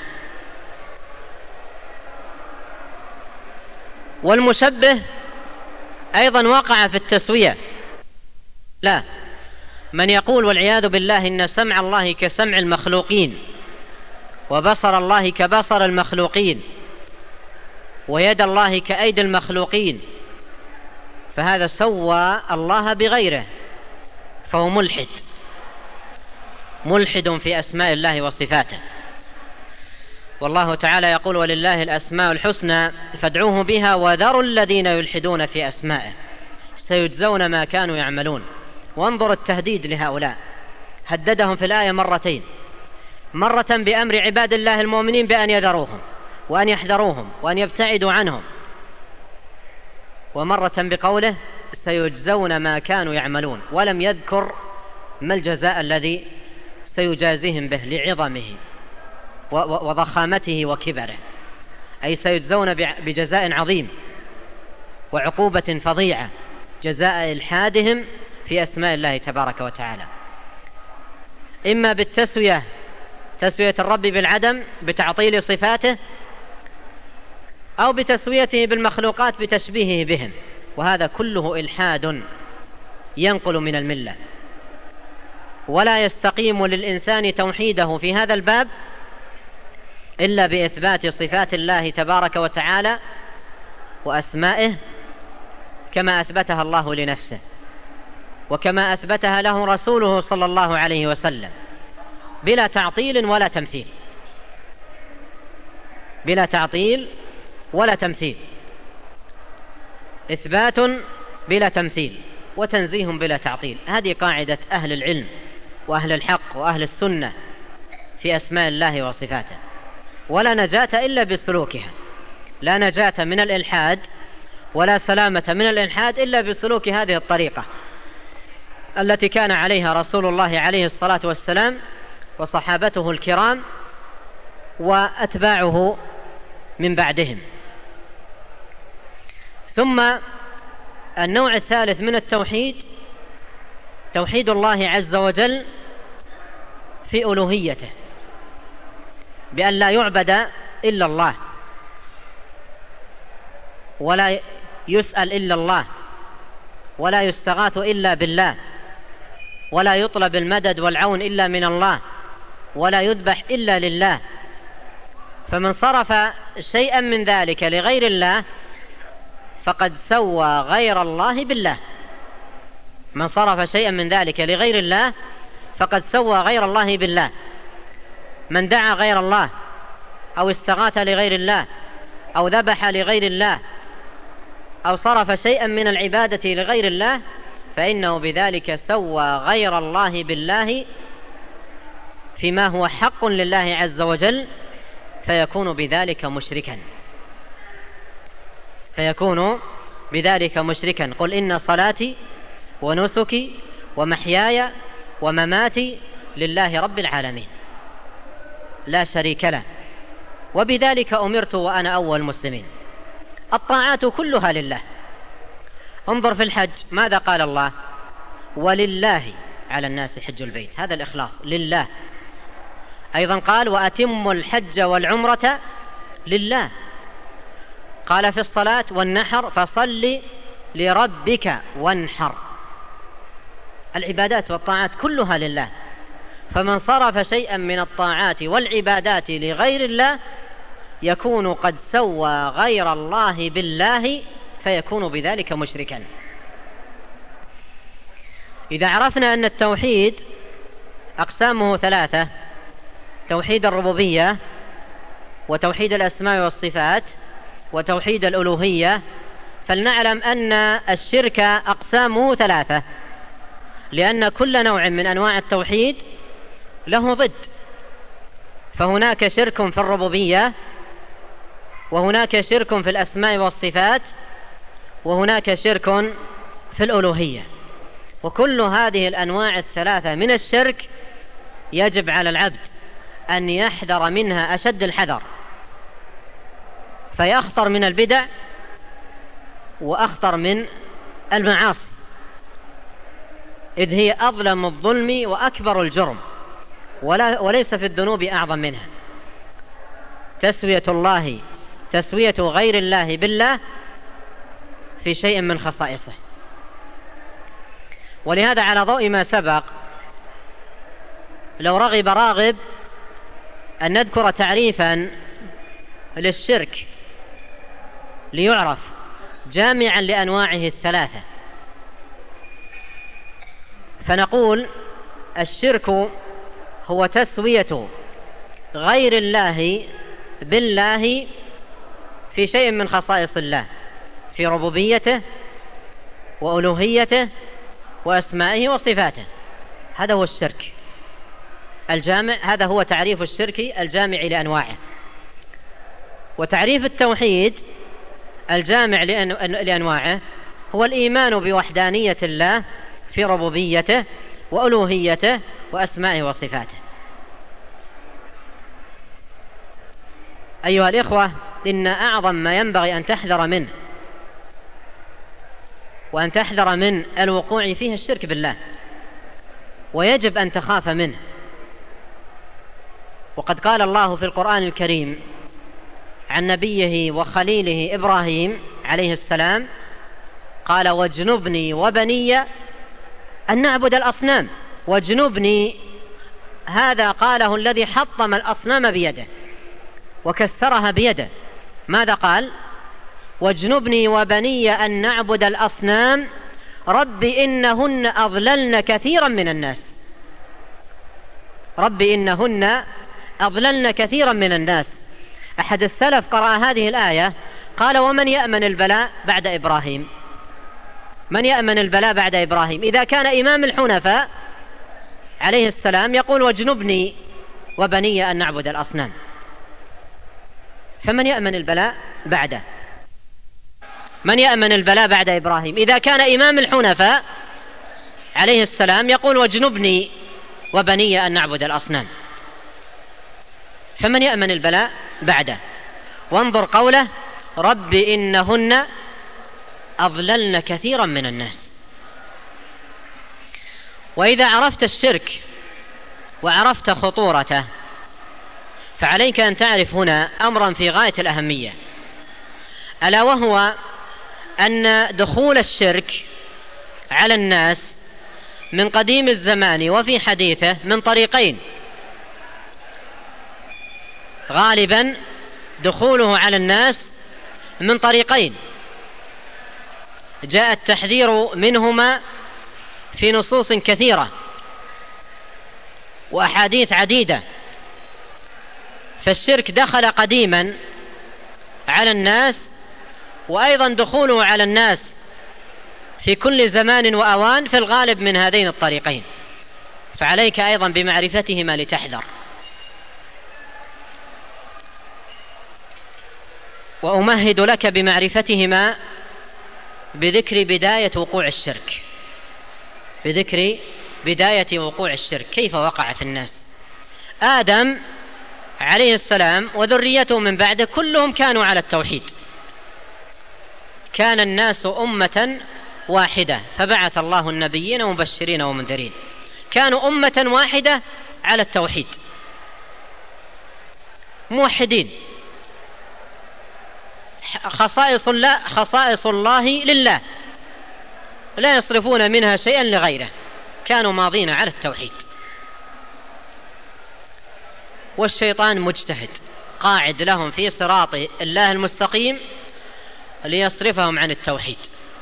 والمشبه أيضا وقع في التسوية. لا، من يقول والعياذ بالله إن سمع الله كسمع المخلوقين، وبصر الله كبصر المخلوقين، ويد الله كأيدي المخلوقين، فهذا سوى الله بغيره، فهو ملحد، ملحد في أسماء الله وصفاته. والله تعالى يقول: ولله الأسماء الحسنى فادعوه بها وذروا الذين يلحدون في أسمائه سيجزون ما كانوا يعملون. وانظر التهديد لهؤلاء، هددهم في الآية مرتين: مرة بأمر عباد الله المؤمنين بأن يذروهم وأن يحذروهم وأن يبتعدوا عنهم، ومرة بقوله سيجزون ما كانوا يعملون، ولم يذكر ما الجزاء الذي سيجازيهم به لعظمه. وضخامته وكبره، أي سيجزون بجزاء عظيم وعقوبة فظيعة، جزاء إلحادهم في أسماء الله تبارك وتعالى، إما بالتسوية، تسوية الرب بالعدم بتعطيل صفاته، أو بتسويته بالمخلوقات بتشبيهه بهم، وهذا كله إلحاد ينقل من الملة. ولا يستقيم للإنسان توحيده في هذا الباب إلا بإثبات صفات الله تبارك وتعالى وأسمائه كما أثبتها الله لنفسه، وكما أثبتها له رسوله صلى الله عليه وسلم، بلا تعطيل ولا تمثيل، بلا تعطيل ولا تمثيل، إثبات بلا تمثيل وتنزيه بلا تعطيل. هذه قاعدة أهل العلم وأهل الحق وأهل السنة في أسماء الله وصفاته، ولا نجاة إلا بسلوكها، لا نجاة من الإلحاد ولا سلامة من الإلحاد إلا بسلوك هذه الطريقة التي كان عليها رسول الله عليه الصلاة والسلام وصحابته الكرام وأتباعه من بعدهم. ثم النوع الثالث من التوحيد توحيد الله عز وجل في ألوهيته، بأن لا يعبد إلا الله، ولا يسأل إلا الله، ولا يستغاث إلا بالله، ولا يطلب المدد والعون إلا من الله، ولا يذبح إلا لله. فمن صرف شيئا من ذلك لغير الله فقد سوى غير الله بالله. من صرف شيئا من ذلك لغير الله فقد سوى غير الله بالله. من دعا غير الله أو استغاث لغير الله أو ذبح لغير الله أو صرف شيئا من العبادة لغير الله فإنه بذلك سوى غير الله بالله فيما هو حق لله عز وجل، فيكون بذلك مشركا فيكون بذلك مشركا. قل إن صلاتي ونسكي ومحياي ومماتي لله رب العالمين لا شريك له وبذلك أمرت وأنا أول المسلمين. الطاعات كلها لله. انظر في الحج ماذا قال الله؟ ولله على الناس حج البيت، هذا الإخلاص لله. أيضا قال وأتموا الحج والعمرة لله. قال في الصلاة والنحر فصل لربك وانحر. العبادات والطاعات كلها لله، فمن صرف شيئا من الطاعات والعبادات لغير الله يكون قد سوى غير الله بالله، فيكون بذلك مشركا. إذا عرفنا أن التوحيد أقسامه ثلاثة: توحيد الربوبية، وتوحيد الأسماء والصفات، وتوحيد الألوهية، فلنعلم أن الشرك أقسامه ثلاثة، لأن كل نوع من أنواع التوحيد له ضد. فهناك شرك في الربوبية، وهناك شرك في الأسماء والصفات، وهناك شرك في الألوهية. وكل هذه الأنواع الثلاثة من الشرك يجب على العبد أن يحذر منها أشد الحذر، فيخطر من البدع وأخطر من المعاصي، إذ هي أظلم الظلم وأكبر الجرم، ولا وليس في الذنوب أعظم منها. تسوية الله تسوية غير الله بالله في شيء من خصائصه. ولهذا على ضوء ما سبق، لو رغب راغب أن نذكر تعريفا للشرك ليعرف جامعا لأنواعه الثلاثة، فنقول الشرك هو تسوية غير الله بالله في شيء من خصائص الله، في ربوبيته وألوهيته وأسمائه وصفاته. هذا هو الشرك الجامع، هذا هو تعريف الشرك الجامع لأنواعه. وتعريف التوحيد الجامع لأنواعه هو الإيمان بوحدانية الله في ربوبيته وألوهيته وأسمائه وصفاته. أيها الإخوة، إن أعظم ما ينبغي أن تحذر منه وأن تحذر من الوقوع فيه الشرك بالله، ويجب أن تخاف منه. وقد قال الله في القرآن الكريم عن نبيه وخليله إبراهيم عليه السلام، قال: واجنبني وبني أن نعبد الأصنام. واجنبني هذا قاله الذي حطم الأصنام بيده وكسرها بيده. ماذا قال؟ واجنبني وبني أن نعبد الأصنام رب إنهن أضللن كثيرا من الناس. رب إنهن أضللن كثيرا من الناس. أحد السلف قرأ هذه الآية قال: ومن يأمن البلاء بعد إبراهيم؟ من يأمن البلاء بعد إبراهيم؟ إذا كان إمام الحنفاء عليه السلام يقول: واجنبني وبني أن نعبد الأصنام، فمن يأمن البلاء بعده؟ من يأمن البلاء بعد إبراهيم؟ إذا كان إمام الحنفاء عليه السلام يقول: واجنبني وبني أن نعبد الأصنام، فمن يأمن البلاء بعده؟ وانظر قوله: رب إنهن أضللن كثيرا من الناس. وإذا عرفت الشرك وعرفت خطورته فعليك أن تعرف هنا أمرا في غاية الأهمية، ألا وهو أن دخول الشرك على الناس من قديم الزمان وفي حديثه من طريقين. غالبا دخوله على الناس من طريقين جاء التحذير منهما في نصوص كثيرة وأحاديث عديدة. فالشرك دخل قديما على الناس، وأيضا دخوله على الناس في كل زمان وأوان في الغالب من هذين الطريقين، فعليك أيضا بمعرفتهما لتحذر. وأمهد لك بمعرفتهما بذكر بداية وقوع الشرك، بذكر بداية وقوع الشرك، كيف وقع في الناس. آدم عليه السلام وذريته من بعده كلهم كانوا على التوحيد، كان الناس أمة واحدة فبعث الله النبيين ومبشرين ومنذرين، كانوا أمة واحدة على التوحيد موحدين، خصائص الله, خصائص الله لله لا يصرفون منها شيئا لغيره، كانوا ماضين على التوحيد. والشيطان مجتهد قاعد لهم في صراط الله المستقيم ليصرفهم عن التوحيد،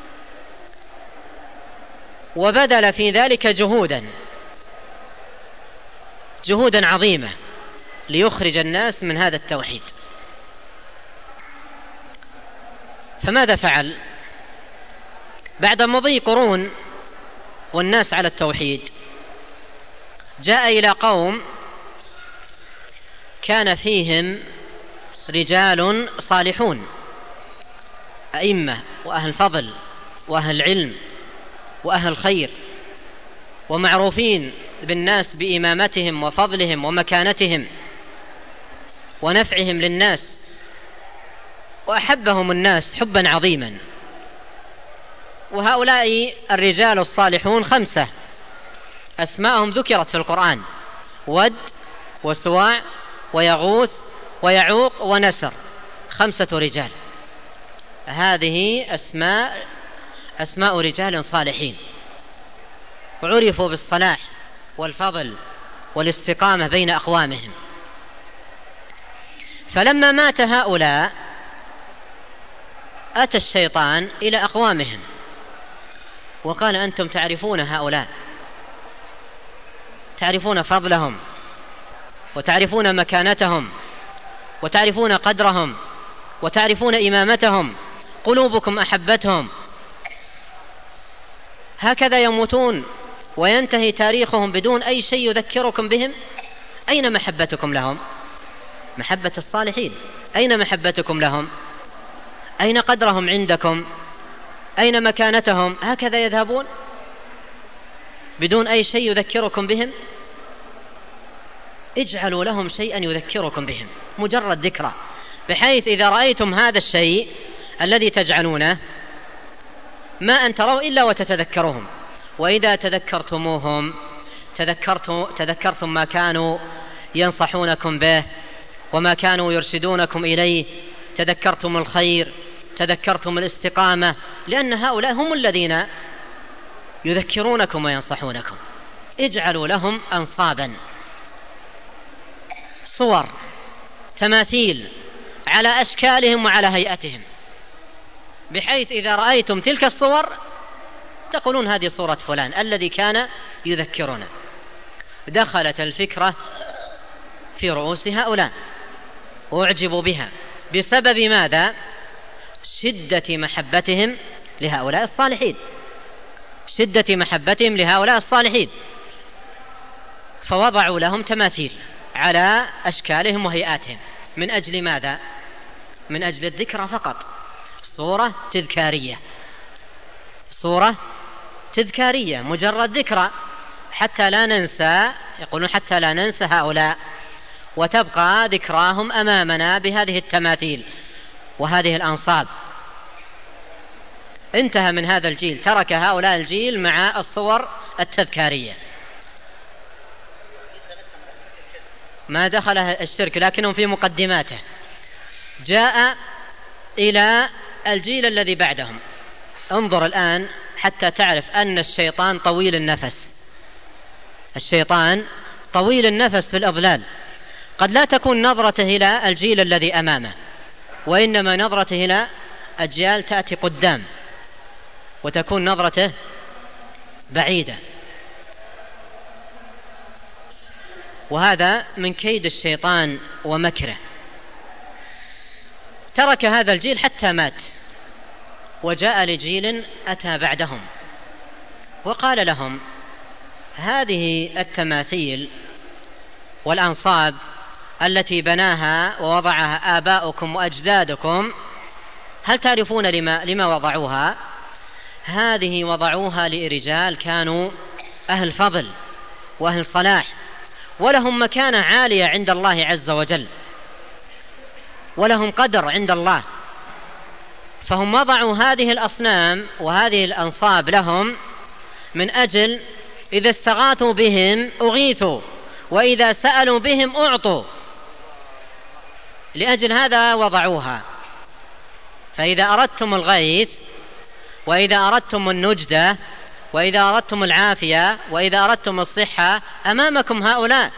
وبذل في ذلك جهودا جهودا عظيمة ليخرج الناس من هذا التوحيد. فماذا فعل بعد مضي قرون والناس على التوحيد؟ جاء إلى قوم كان فيهم رجال صالحون، أئمة وأهل فضل وأهل علم وأهل خير، ومعروفين بالناس بإمامتهم وفضلهم ومكانتهم ونفعهم للناس، وأحبهم الناس حبا عظيما. وهؤلاء الرجال الصالحون خمسة أسماءهم ذكرت في القرآن: ود وسواع ويغوث ويعوق ونسر، خمسة رجال. هذه أسماء أسماء رجال صالحين وعرفوا بالصلاح والفضل والاستقامة بين أقوامهم. فلما مات هؤلاء أتى الشيطان إلى أقوامهم وقال: أنتم تعرفون هؤلاء، تعرفون فضلهم وتعرفون مكانتهم وتعرفون قدرهم وتعرفون إمامتهم، قلوبكم أحبتهم، هكذا يموتون وينتهي تاريخهم بدون أي شيء يذكركم بهم. أين محبتكم لهم؟ محبة الصالحين. أين محبتكم لهم؟ أين قدرهم عندكم؟ أين مكانتهم؟ هكذا يذهبون بدون أي شيء يذكركم بهم. اجعلوا لهم شيئا يذكركم بهم، مجرد ذكرى بحيث إذا رأيتم هذا الشيء الذي تجعلونه ما أن تروا إلا وتتذكرهم، وإذا تذكرتموهم تذكرتم, تذكرتم ما كانوا ينصحونكم به وما كانوا يرشدونكم إليه، تذكرتم الخير، تذكرتم الاستقامة، لأن هؤلاء هم الذين يذكرونكم وينصحونكم. اجعلوا لهم أنصابا، صور، تماثيل على أشكالهم وعلى هيئتهم، بحيث إذا رأيتم تلك الصور تقولون هذه صورة فلان الذي كان يذكرنا. دخلت الفكرة في رؤوس هؤلاء وأعجبوا بها بسبب ماذا؟ شدة محبتهم لهؤلاء الصالحين، شدة محبتهم لهؤلاء الصالحين، فوضعوا لهم تماثيل على أشكالهم وهيئاتهم. من أجل ماذا؟ من أجل الذكرى فقط، صورة تذكارية، صورة تذكارية، مجرد ذكرى، حتى لا ننسى، يقولون حتى لا ننسى هؤلاء وتبقى ذكراهم أمامنا بهذه التماثيل وهذه الأنصاب. انتهى من هذا الجيل، ترك هؤلاء الجيل مع الصور التذكارية. ما دخل الشرك لكنهم في مقدماته. جاء إلى الجيل الذي بعدهم. انظر الآن حتى تعرف أن الشيطان طويل النفس، الشيطان طويل النفس في الأضلال. قد لا تكون نظرته إلى الجيل الذي أمامه، وإنما نظرته إلى أجيال تأتي قدام، وتكون نظرته بعيدة. وهذا من كيد الشيطان ومكره. ترك هذا الجيل حتى مات، وجاء لجيل أتى بعدهم وقال لهم هذه التماثيل والأنصاب التي بناها ووضعها آباؤكم وأجدادكم، هل تعرفون لما, لما وضعوها؟ هذه وضعوها لرجال كانوا أهل فضل وأهل صلاح، ولهم مكانة عالية عند الله عز وجل، ولهم قدر عند الله، فهم وضعوا هذه الأصنام وهذه الأنصاب لهم من أجل إذا استغاثوا بهم أغيثوا، وإذا سألوا بهم أعطوا، لأجل هذا وضعوها. فإذا أردتم الغيث، وإذا أردتم النجدة، وإذا أردتم العافية، وإذا أردتم الصحة، أمامكم هؤلاء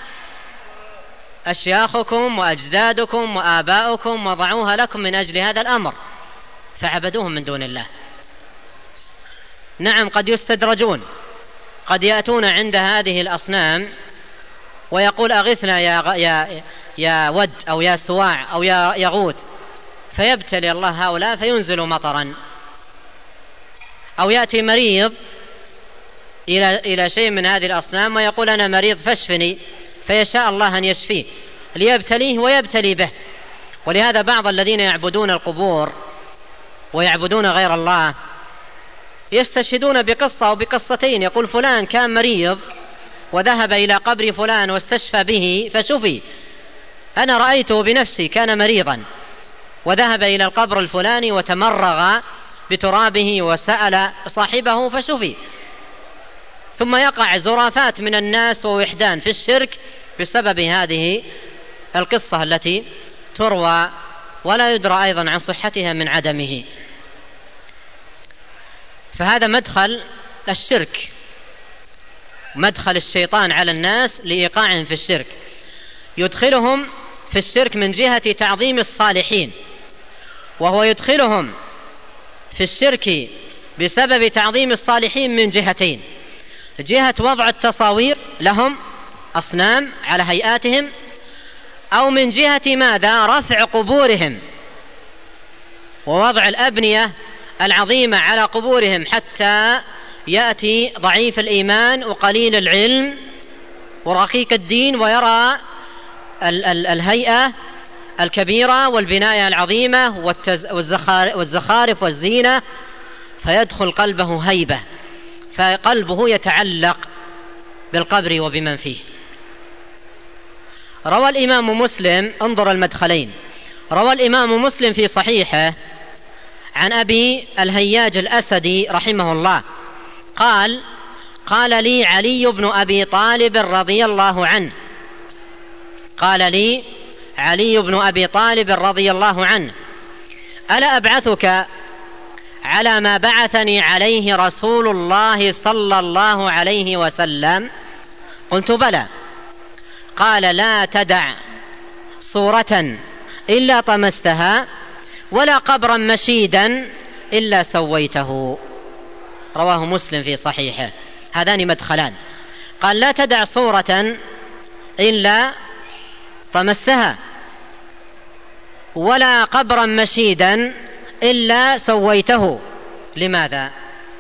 أشياخكم وأجدادكم وآباؤكم وضعوها لكم من أجل هذا الأمر، فعبدوهم من دون الله. نعم قد يستدرجون، قد يأتون عند هذه الأصنام ويقول أغثنا يا, يا, يا ود أو يا سواع أو يا يغوث، فيبتلي الله هؤلاء فينزل مطرا. أو يأتي مريض إلى, إلى شيء من هذه الأصنام ويقول أنا مريض فاشفني، فيشاء الله أن يشفيه ليبتليه ويبتلي به. ولهذا بعض الذين يعبدون القبور ويعبدون غير الله يستشهدون بقصة أو بقصتين، يقول فلان كان مريض وذهب إلى قبر فلان واستشفى به فشفي، أنا رأيته بنفسي كان مريضا وذهب إلى القبر الفلاني وتمرغ بترابه وسأل صاحبه فشفي. ثم يقع زرافات من الناس ووحدان في الشرك بسبب هذه القصة التي تروى ولا يدرى أيضا عن صحتها من عدمه. فهذا مدخل الشرك، مدخل الشيطان على الناس لإيقاعهم في الشرك. يدخلهم في الشرك من جهة تعظيم الصالحين، وهو يدخلهم في الشرك بسبب تعظيم الصالحين من جهتين: جهة وضع التصاوير لهم أصنام على هيئاتهم، أو من جهة ماذا؟ رفع قبورهم ووضع الأبنية العظيمة على قبورهم، حتى يأتي ضعيف الإيمان وقليل العلم ورقيق الدين ويرى ال- ال- الهيئة الكبيرة والبناية العظيمة والزخارف والزينة، فيدخل قلبه هيبة، فقلبه يتعلق بالقبر وبمن فيه. روى الإمام مسلم، انظر المدخلين، روى الإمام مسلم في صحيحه عن أبي الهياج الأسدي رحمه الله قال: قال لي علي بن أبي طالب رضي الله عنه قال لي علي بن أبي طالب رضي الله عنه: ألا أبعثك على ما بعثني عليه رسول الله صلى الله عليه وسلم؟ قلت: بلى. قال: لا تدع صورة إلا طمستها، ولا قبرا مشيدا إلا سويته. رواه مسلم في صحيحه. هذان مدخلان. قال: لا تدع صورة إلا طمستها، ولا قبرا مشيدا إلا سويته. لماذا؟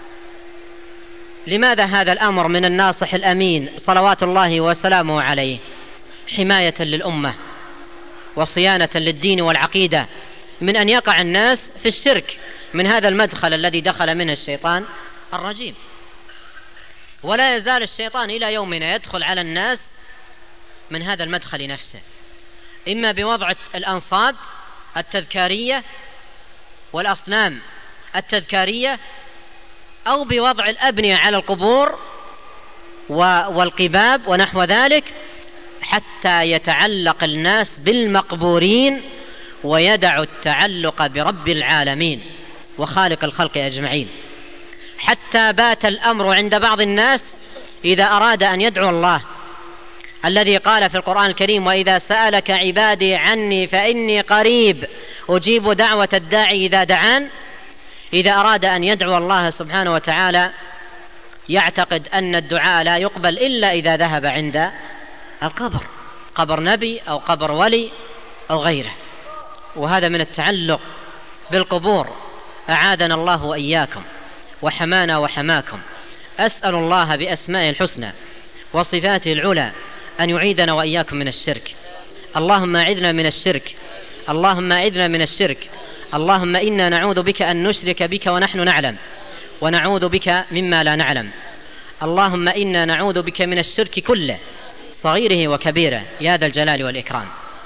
لماذا هذا الأمر من الناصح الأمين صلوات الله وسلامه عليه؟ حماية للأمة وصيانة للدين والعقيدة من أن يقع الناس في الشرك من هذا المدخل الذي دخل منه الشيطان الرجيم. ولا يزال الشيطان إلى يومنا يدخل على الناس من هذا المدخل نفسه، إما بوضع الأنصاب التذكارية والأصنام التذكارية، أو بوضع الأبنية على القبور والقباب ونحو ذلك، حتى يتعلق الناس بالمقبورين ويدعوا التعلق برب العالمين وخالق الخلق أجمعين، حتى بات الأمر عند بعض الناس إذا أراد أن يدعو الله الذي قال في القرآن الكريم: وإذا سألك عبادي عني فإني قريب أجيب دعوة الداعي إذا دعان. إذا أراد أن يدعو الله سبحانه وتعالى يعتقد أن الدعاء لا يقبل إلا إذا ذهب عند القبر، قبر نبي أو قبر ولي أو غيره، وهذا من التعلق بالقبور. أعاذنا الله وإياكم وحمانا وحماكم. أسأل الله بأسمائه الحسنى وصفاته العلى أن يعيدنا وإياكم من الشرك. اللهم أعذنا من الشرك، اللهم أعذنا من الشرك. اللهم إنا نعوذ بك أن نشرك بك ونحن نعلم، ونعوذ بك مما لا نعلم. اللهم إنا نعوذ بك من الشرك كله صغيره وكبيره يا ذا الجلال والإكرام.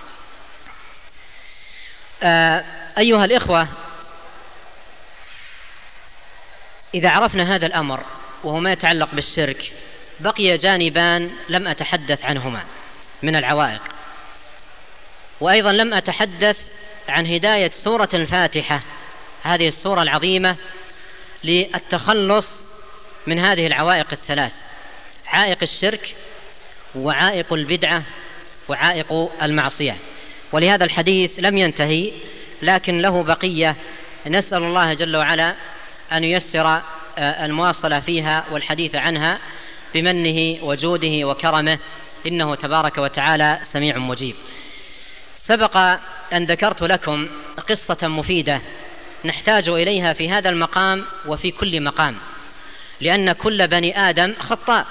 آه أيها الإخوة، إذا عرفنا هذا الأمر وهو ما يتعلق بالشرك، بقي جانبان لم أتحدث عنهما من العوائق، وأيضا لم أتحدث عن هداية سورة الفاتحة، هذه السورة العظيمة، للتخلص من هذه العوائق الثلاث: عائق الشرك، وعائق البدعة، وعائق المعصية. ولهذا الحديث لم ينتهي، لكن له بقية، نسأل الله جل وعلا أن ييسر المواصلة فيها والحديث عنها بمنه وجوده وكرمه، إنه تبارك وتعالى سميع مجيب. سبق أن ذكرت لكم قصة مفيدة نحتاج إليها في هذا المقام وفي كل مقام، لأن كل بني آدم خطاء،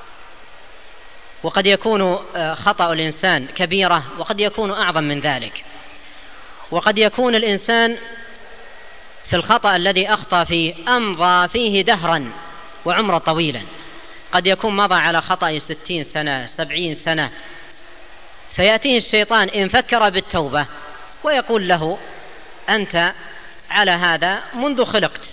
وقد يكون خطأ الإنسان كبيرة، وقد يكون أعظم من ذلك، وقد يكون الإنسان في الخطأ الذي أخطأ فيه أمضى فيه دهرا وعمر طويلا، قد يكون مضى على خطأ ستين سنة سبعين سنة، فيأتيه الشيطان إن فكر بالتوبة ويقول له: أنت على هذا منذ خلقت،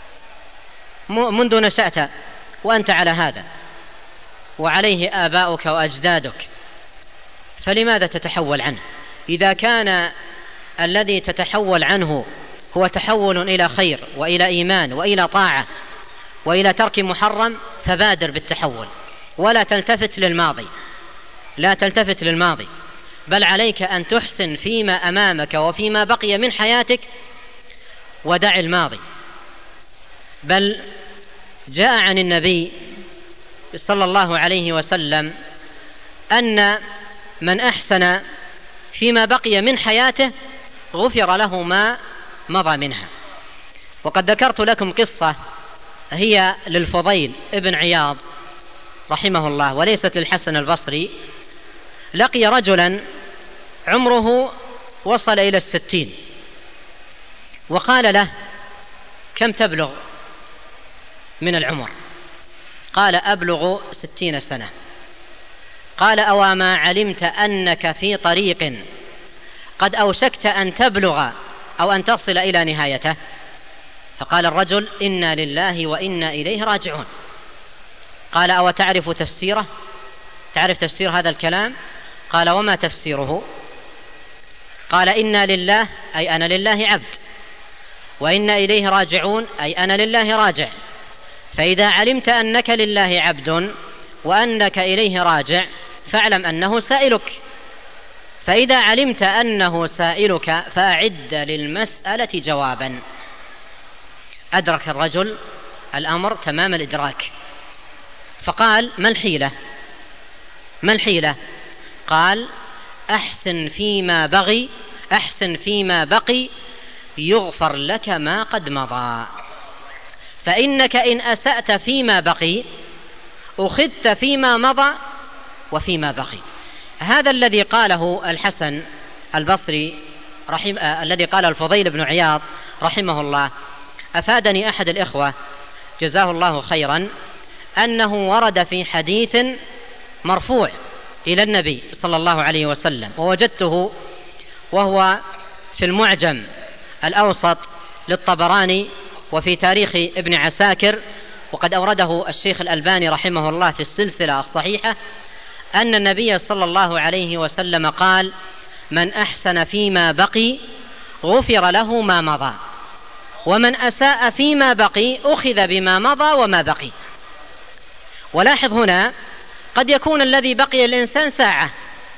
منذ نشأت وأنت على هذا، وعليه آباؤك وأجدادك، فلماذا تتحول عنه؟ إذا كان الذي تتحول عنه هو تحول إلى خير وإلى إيمان وإلى طاعة وإلى ترك محرم، فبادر بالتحول، ولا تلتفت للماضي، لا تلتفت للماضي، بل عليك أن تحسن فيما أمامك وفيما بقي من حياتك، ودع الماضي. بل جاء عن النبي صلى الله عليه وسلم أن من أحسن فيما بقي من حياته غفر له ما مضى منها. وقد ذكرت لكم قصة هي للفضيل ابن عياض رحمه الله وليست للحسن البصري. لقي رجلا عمره وصل إلى الستين، وقال له: كم تبلغ من العمر؟ قال: أبلغ ستين سنة. قال: أو ما علمت أنك في طريق قد أوشكت أن تبلغ أو أن تصل إلى نهايته؟ فقال الرجل: إنا لله وإنا إليه راجعون. قال: أو تعرف تفسيره؟ تعرف تفسير هذا الكلام؟ قال: وما تفسيره؟ قال: إنا لله أي أنا لله عبد، وإنا إليه راجعون أي أنا لله راجع. فإذا علمت أنك لله عبد وأنك إليه راجع فاعلم أنه سائلك، فإذا علمت أنه سائلك فأعد للمسألة جوابا. أدرك الرجل الأمر تمام الإدراك، فقال: ما الحيلة؟ ما الحيلة؟ قال: أحسن فيما بغي أحسن فيما بقي يغفر لك ما قد مضى، فإنك إن أسأت فيما بقي أخذت فيما مضى وفيما بقي. هذا الذي قاله الحسن البصري رحم آه الذي قاله الفضيل بن عياض رحمه الله أفادني أحد الإخوة جزاه الله خيرا أنه ورد في حديث مرفوع إلى النبي صلى الله عليه وسلم، ووجدته وهو في المعجم الأوسط للطبراني وفي تاريخ ابن عساكر، وقد أورده الشيخ الألباني رحمه الله في السلسلة الصحيحة، أن النبي صلى الله عليه وسلم قال: من أحسن فيما بقي غفر له ما مضى، ومن أساء فيما بقي أخذ بما مضى وما بقي. ولاحظ هنا قد يكون الذي بقي الإنسان ساعة،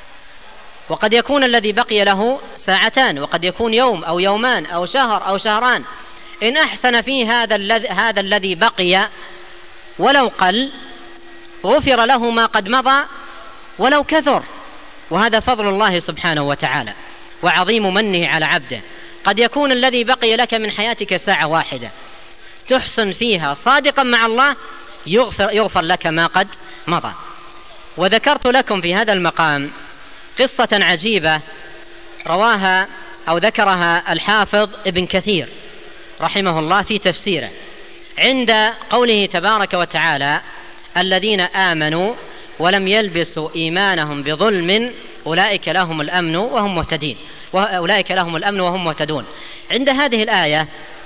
وقد يكون الذي بقي له ساعتان، وقد يكون يوم أو يومان أو شهر أو شهران. إن أحسن فيه هذا الذي هذا الذي بقي ولو قل غفر له ما قد مضى ولو كثر. وهذا فضل الله سبحانه وتعالى وعظيم منه على عبده. قد يكون الذي بقي لك من حياتك ساعة واحدة تحسن فيها صادقا مع الله يغفر, يغفر لك ما قد مضى. وذكرت لكم في هذا المقام قصة عجيبة رواها أو ذكرها الحافظ ابن كثير رحمه الله في تفسيره عند قوله تبارك وتعالى: الذين آمنوا ولم يلبسوا إيمانهم بظلم أولئك لهم الأمن وهم مهتدين وأولئك لهم الأمن وهم مهتدون. عند هذه الآية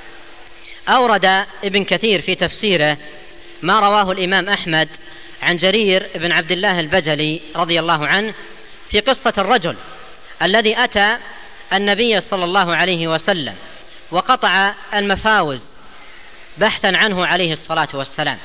أورد ابن كثير في تفسيره ما رواه الإمام أحمد عن جرير بن عبد الله البجلي رضي الله عنه في قصة الرجل الذي أتى النبي صلى الله عليه وسلم وقطع المفاوز بحثا عنه عليه الصلاة والسلام،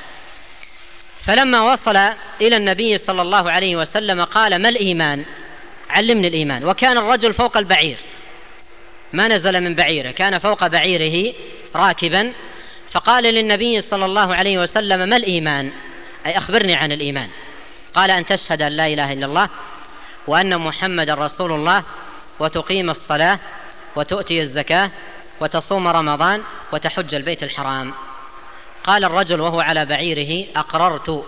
فلما وصل إلى النبي صلى الله عليه وسلم قال: ما الإيمان؟ علمني الإيمان. وكان الرجل فوق البعير، ما نزل من بعيره، كان فوق بعيره راكبا، فقال للنبي صلى الله عليه وسلم: ما الإيمان؟ أي أخبرني عن الإيمان. قال: أن تشهد أن لا إله إلا الله وأن محمد رسول الله وتقيم الصلاة وتؤتي الزكاة وتصوم رمضان وتحج البيت الحرام. قال الرجل وهو على بعيره: أقررت.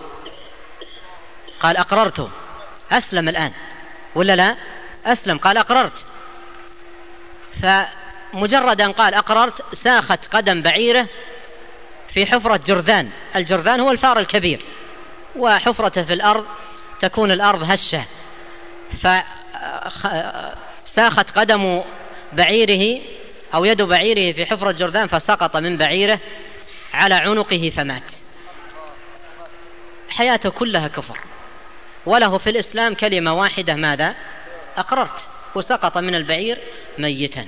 قال: أقررت. أسلم الآن ولا لا؟ أسلم. قال: أقررت. فمجرد أن قال أقررت ساخت قدم بعيره في حفرة جرذان. الجرذان هو الفار الكبير، وحفرته في الأرض تكون الأرض هشة، فساخت قدم بعيره أو يد بعيره في حفرة جرذان فسقط من بعيره على عنقه فمات. حياته كلها كفر، وله في الإسلام كلمة واحدة: ماذا؟ أقررت. وسقط من البعير ميتا.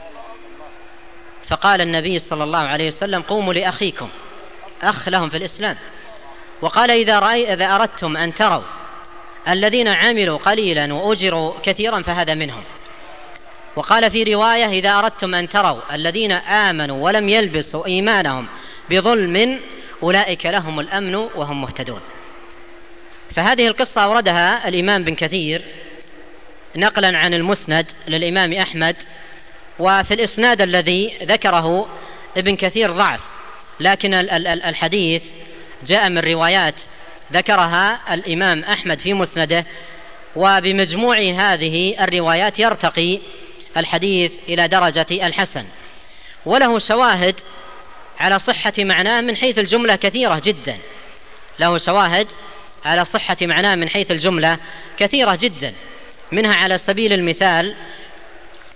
فقال النبي صلى الله عليه وسلم: قوموا لأخيكم، أخ لهم في الإسلام. وقال: إذا, رأي إذا أردتم أن تروا الذين عملوا قليلا وأجروا كثيرا فهذا منهم. وقال في رواية: إذا أردتم أن تروا الذين آمنوا ولم يلبسوا إيمانهم بظلم أولئك لهم الأمن وهم مهتدون. فهذه القصة أوردها الإمام بن كثير نقلا عن المسند للإمام أحمد، وفي الإسناد الذي ذكره ابن كثير ضعف، لكن الحديث جاء من روايات ذكرها الإمام أحمد في مسنده، وبمجموع هذه الروايات يرتقي الحديث إلى درجة الحسن، وله شواهد على صحة معناه من حيث الجملة كثيرة جدا. له شواهد على صحة معناه من حيث الجملة كثيرة جدا. منها على سبيل المثال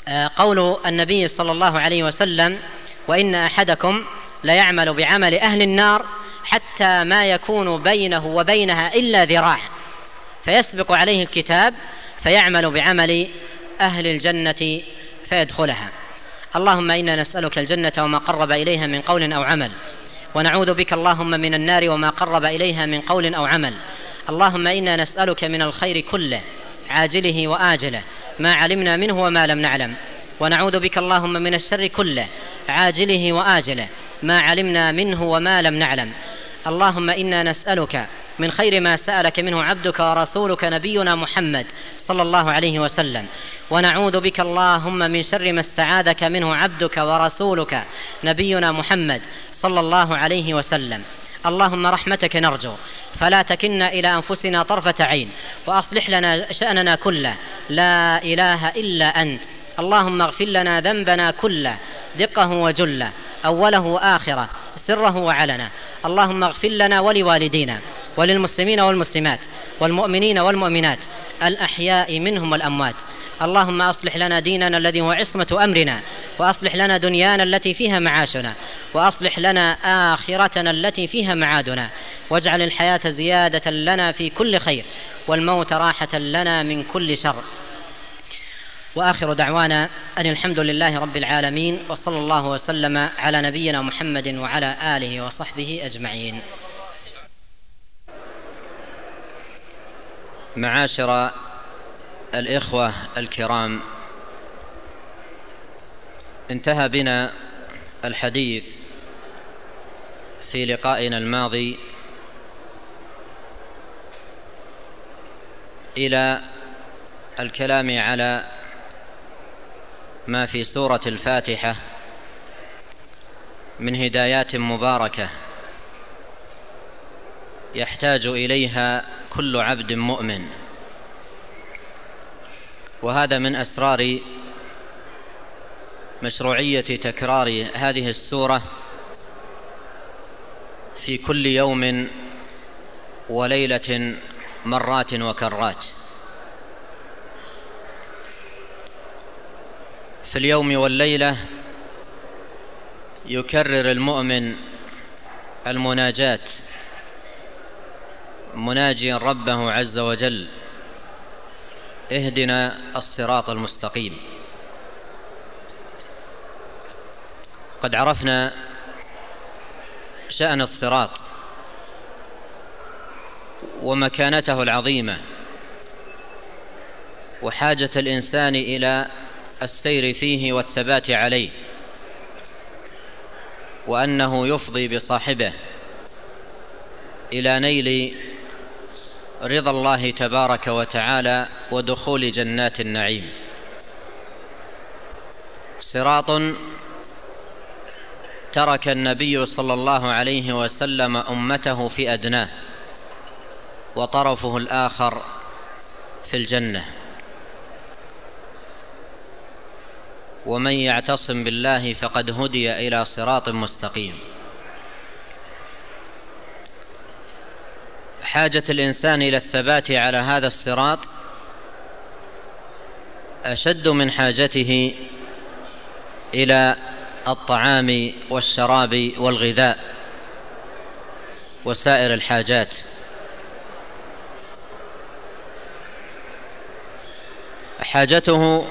قول النبي صلى الله عليه وسلم: وإن أحدكم ليعمل بعمل أهل النار حتى ما يكون بينه وبينها إلا ذراع فيسبق عليه الكتاب فيعمل بعمل أهل الجنة فيدخلها. اللهم إنا نسألك الجنة وما قرب إليها من قول أو عمل، ونعوذ بك اللهم من النار وما قرب إليها من قول أو عمل. اللهم إنا نسألك من الخير كله عاجله وآجله ما علمنا منه وما لم نعلم، ونعوذ بك اللهم من الشر كله عاجله وآجله ما علمنا منه وما لم نعلم. اللهم إنا نسألك من خير ما سألك منه عبدك ورسولك نبينا محمد صلى الله عليه وسلم، ونعوذ بك اللهم من شر ما استعاذك منه عبدك ورسولك نبينا محمد صلى الله عليه وسلم. اللهم رحمتك نرجو فلا تكلنا إلى أنفسنا طرفة عين، وأصلح لنا شأننا كله، لا إله إلا أنت. اللهم اغفر لنا ذنبنا كله دقه وجله، أوله وآخره، سره وعلنه. اللهم اغفر لنا ولوالدينا وللمسلمين والمسلمات والمؤمنين والمؤمنات الأحياء منهم والأموات. اللهم أصلح لنا ديننا الذي هو عصمة أمرنا، وأصلح لنا دنيانا التي فيها معاشنا، وأصلح لنا آخرتنا التي فيها معادنا، واجعل الحياة زيادة لنا في كل خير والموت راحة لنا من كل شر. وآخر دعوانا أن الحمد لله رب العالمين، وصلى الله وسلم على نبينا محمد وعلى آله وصحبه أجمعين. معاشر الإخوة الكرام، انتهى بنا الحديث في لقائنا الماضي إلى الكلام على ما في سورة الفاتحة من هدايات مباركة يحتاج إليها كل عبد مؤمن، وهذا من أسرار مشروعية تكرار هذه السورة في كل يوم وليلة مرات وكرات. في اليوم والليلة يكرر المؤمن المناجاة مناجيا ربه عز وجل: اهدنا الصراط المستقيم. قد عرفنا شأن الصراط ومكانته العظيمة وحاجة الإنسان إلى السير فيه والثبات عليه، وأنه يفضي بصاحبه إلى نيل رضا الله تبارك وتعالى ودخول جنات النعيم. صراط ترك النبي صلى الله عليه وسلم أمته في أدناه، وطرفه الآخر في الجنة. ومن يعتصم بالله فقد هدي إلى صراط مستقيم. حاجة الإنسان إلى الثبات على هذا الصراط أشد من حاجته إلى الطعام والشراب والغذاء وسائر الحاجات. حاجته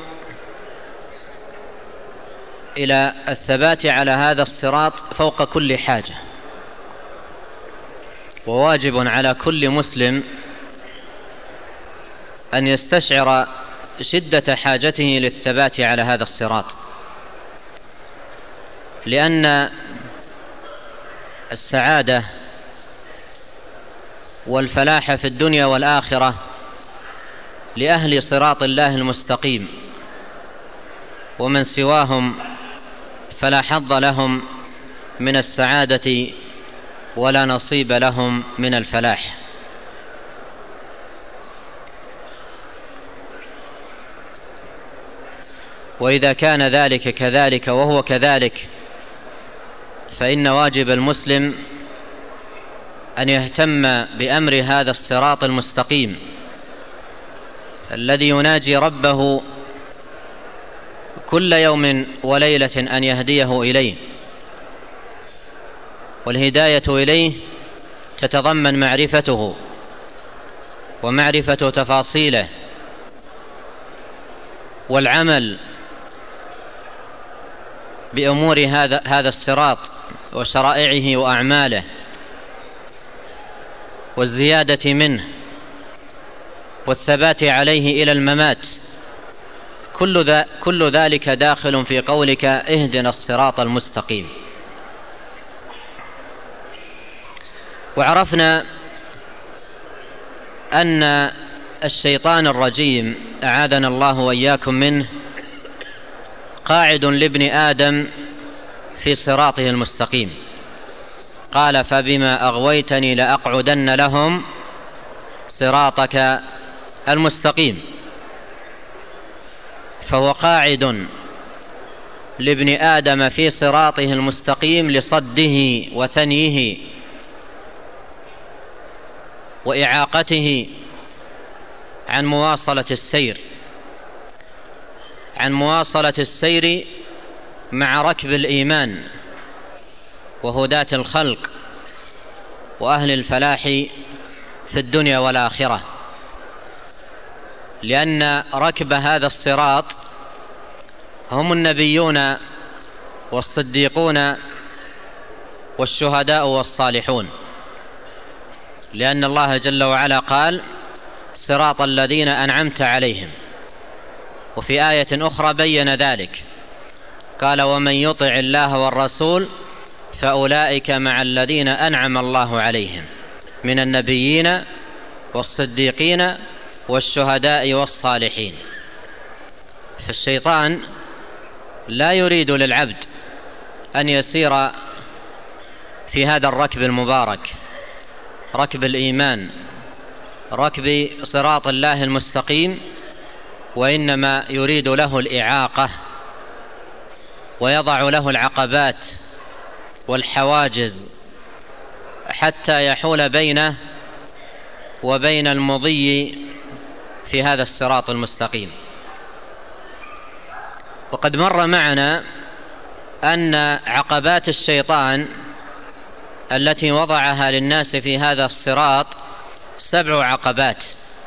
إلى الثبات على هذا الصراط فوق كل حاجة، وواجب على كل مسلم أن يستشعر شدة حاجته للثبات على هذا الصراط، لأن السعادة والفلاح في الدنيا والآخرة لأهل صراط الله المستقيم، ومن سواهم فلا حظ لهم من السعادة ولا نصيب لهم من الفلاح. وإذا كان ذلك كذلك وهو كذلك، فإن واجب المسلم أن يهتم بأمر هذا الصراط المستقيم الذي يناجي ربه كل يوم وليلة أن يهديه إليه، والهداية إليه تتضمن معرفته ومعرفة تفاصيله والعمل بأمور هذا هذا الصراط وشرائعه وأعماله والزيادة منه والثبات عليه إلى الممات. كل, ذا كل ذلك داخل في قولك اهدنا الصراط المستقيم. وعرفنا أن الشيطان الرجيم أعاذنا الله وإياكم منه قاعد لابن آدم في صراطه المستقيم. قال فبما أغويتني لأقعدن لهم صراطك المستقيم. فهو قاعد لابن آدم في صراطه المستقيم لصده وثنيه وإعاقته عن مواصلة السير عن مواصلة السير مع ركب الإيمان وهداة الخلق وأهل الفلاح في الدنيا والآخرة، لأن ركب هذا الصراط هم النبيون والصديقون والشهداء والصالحون، لأن الله جل وعلا قال صراط الذين أنعمت عليهم. وفي آية أخرى بين ذلك قال ومن يطع الله والرسول فأولئك مع الذين أنعم الله عليهم من النبيين والصديقين والشهداء والصالحين. فالشيطان لا يريد للعبد أن يسير في هذا الركب المبارك، ركب الإيمان، ركب صراط الله المستقيم، وإنما يريد له الإعاقة ويضع له العقبات والحواجز حتى يحول بينه وبين المضي في هذا الصراط المستقيم. وقد مر معنا أن عقبات الشيطان التي وضعها للناس في هذا الصراط سبع عقبات،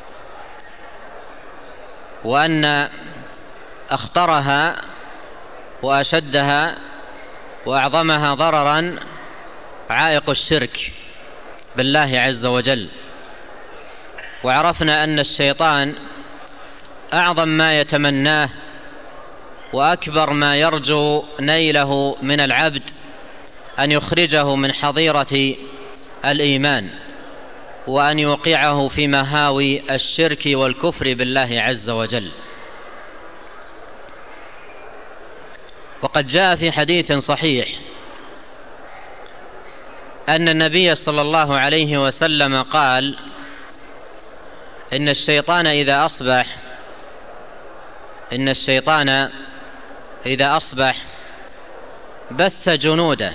وأن أخطرها وأشدها وأعظمها ضررا عائق الشرك بالله عز وجل. وعرفنا أن الشيطان أعظم ما يتمناه وأكبر ما يرجو نيله من العبد أن يخرجه من حظيرة الإيمان وأن يوقعه في مهاوي الشرك والكفر بالله عز وجل. وقد جاء في حديث صحيح أن النبي صلى الله عليه وسلم قال إن الشيطان إذا أصبح إن الشيطان إذا أصبح بث جنوده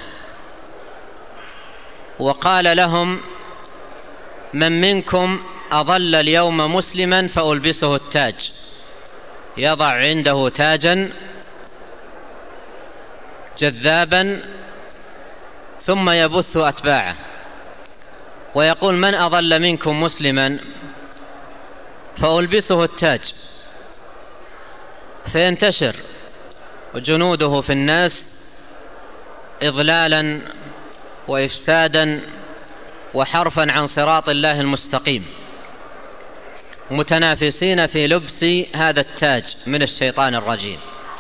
وقال لهم من منكم أضل اليوم مسلما فألبسه التاج، يضع عنده تاجا جذابا ثم يبث أتباعه ويقول من أضل منكم مسلما فألبسه التاج، فينتشر جنوده في الناس إضلالا وإفسادا وحرفا عن صراط الله المستقيم، متنافسين في لبس هذا التاج من الشيطان الرجيم.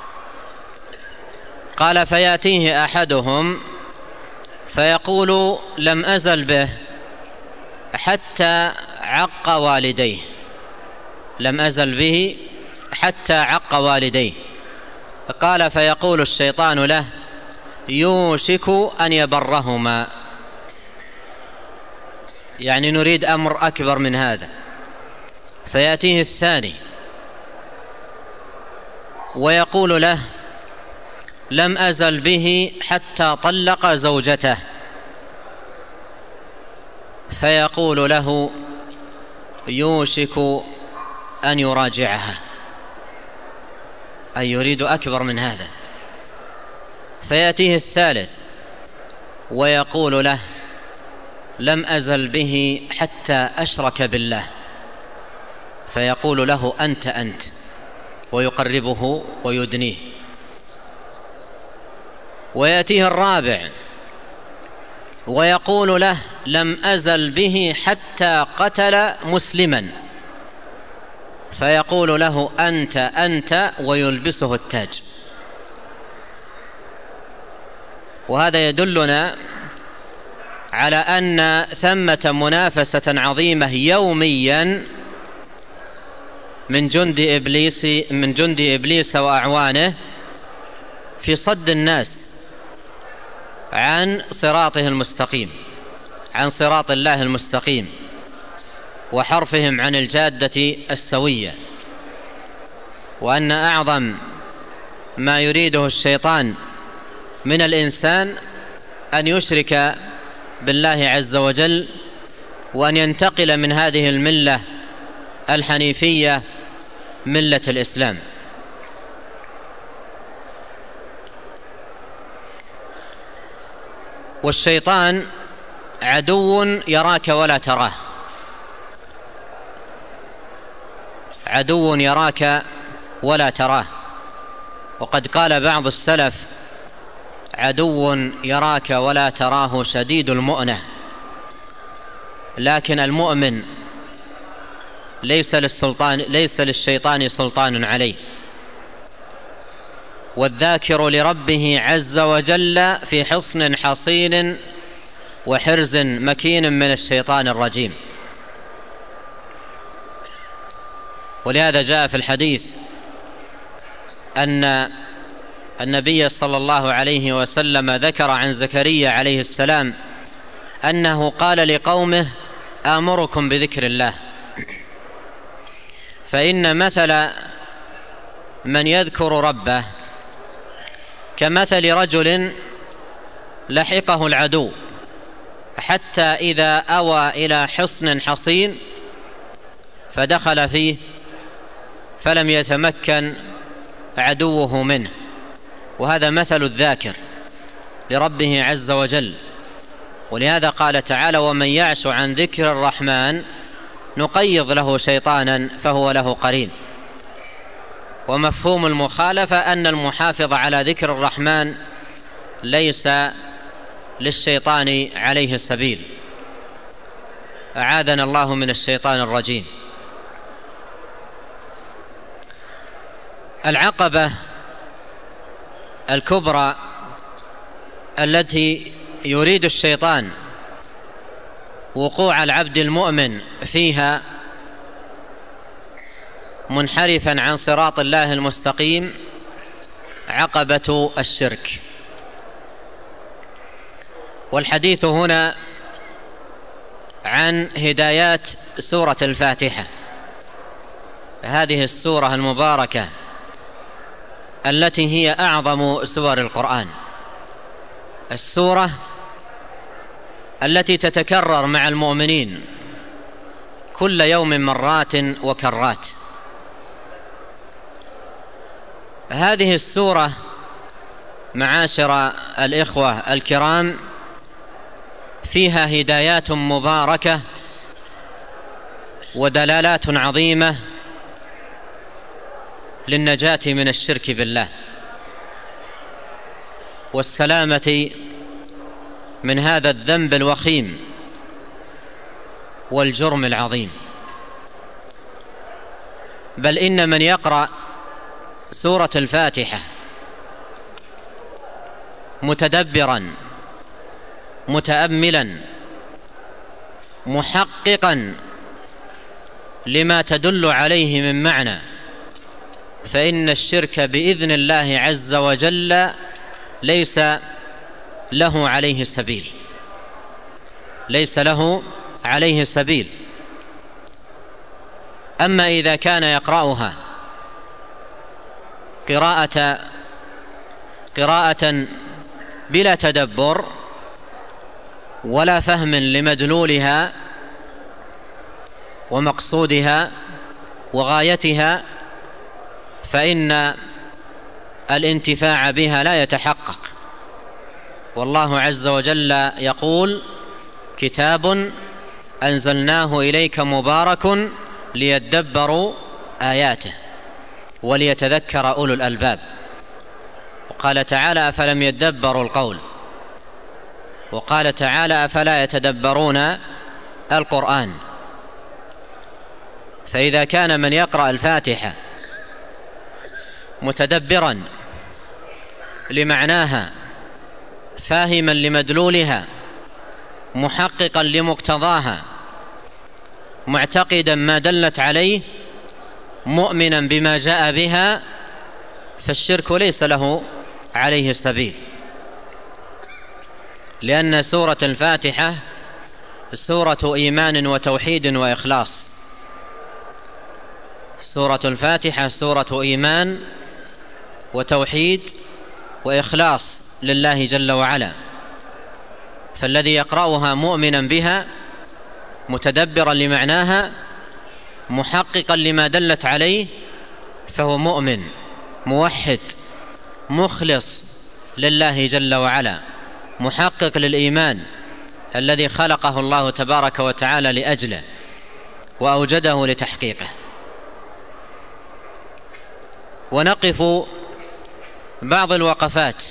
قال فيأتيه أحدهم فيقول لم أزل به حتى عق والديه، لم أزل به حتى عق والديه. قال فيقول الشيطان له يوشك أن يبرهما، يعني نريد أمر أكبر من هذا. فيأتيه الثاني ويقول له لم أزل به حتى طلق زوجته، فيقول له يوشك أن يراجعها. أي يريد أكبر من هذا. فيأتيه الثالث ويقول له: لم أزل به حتى أشرك بالله. فيقول له: أنت أنت، ويقربه ويدنيه. ويأتيه الرابع ويقول له: لم أزل به حتى قتل مسلما. فيقول له: أنت أنت، ويلبسه التاج. وهذا يدلنا على أن ثمة منافسة عظيمة يوميا من جند إبليس من جند إبليس وأعوانه في صد الناس عن صراطه المستقيم، عن صراط الله المستقيم، وحرفهم عن الجادة السوية. وأن أعظم ما يريده الشيطان من الإنسان أن يشرك بالله عز وجل، وأن ينتقل من هذه الملة الحنيفية ملة الإسلام. والشيطان عدو يراك ولا تراه، عدو يراك ولا تراه. وقد قال بعض السلف: عدو يراك ولا تراه شديد المؤنة. لكن المؤمن ليس للسلطان ليس للشيطان سلطان عليه. والذاكر لربه عز وجل في حصن حصين وحرز مكين من الشيطان الرجيم. ولهذا جاء في الحديث أن النبي صلى الله عليه وسلم ذكر عن زكريا عليه السلام أنه قال لقومه: آمركم بذكر الله، فإن مثل من يذكر ربه كمثل رجل لحقه العدو حتى إذا أوى إلى حصن حصين فدخل فيه فلم يتمكن عدوه منه. وهذا مثل الذاكر لربه عز وجل. ولهذا قال تعالى: ومن يعش عن ذكر الرحمن نقيض له شيطانا فهو له قرين. ومفهوم المخالفة أن المحافظ على ذكر الرحمن ليس للشيطان عليه سبيل. أعاذنا الله من الشيطان الرجيم. العقبة الكبرى التي يريد الشيطان وقوع العبد المؤمن فيها منحرفا عن صراط الله المستقيم عقبة الشرك. والحديث هنا عن هدايات سورة الفاتحة، هذه السورة المباركة التي هي أعظم سور القرآن، السورة التي تتكرر مع المؤمنين كل يوم مرات وكرات. هذه السورة معاشر الإخوة الكرام فيها هدايات مباركة ودلالات عظيمة للنجاة من الشرك بالله والسلامة من هذا الذنب الوخيم والجرم العظيم. بل إن من يقرأ سورة الفاتحة متدبرا متأملا محققا لما تدل عليه من معنى، فإن الشرك بإذن الله عز وجل ليس له عليه سبيل، ليس له عليه سبيل. أما إذا كان يقرأها قراءة قراءة بلا تدبر ولا فهم لمدلولها ومقصودها وغايتها، فإن الانتفاع بها لا يتحقق. والله عز وجل يقول: كتاب أنزلناه إليك مبارك ليدبروا آياته وليتذكر أولو الألباب. وقال تعالى: أفلم يدبروا القول. وقال تعالى: أفلا يتدبرون القرآن. فإذا كان من يقرأ الفاتحة متدبرا لمعناها، فاهما لمدلولها، محققا لمقتضاها، معتقدا ما دلت عليه، مؤمنا بما جاء بها، فالشرك ليس له عليه سبيل، لأن سورة الفاتحة سورة إيمان وتوحيد وإخلاص. سورة الفاتحة سورة إيمان وتوحيد وإخلاص لله جل وعلا، فالذي يقرأها مؤمنا بها متدبرا لمعناها محققا لما دلت عليه فهو مؤمن موحد مخلص لله جل وعلا، محقق للإيمان الذي خلقه الله تبارك وتعالى لأجله وأوجده لتحقيقه. ونقف بعض الوقفات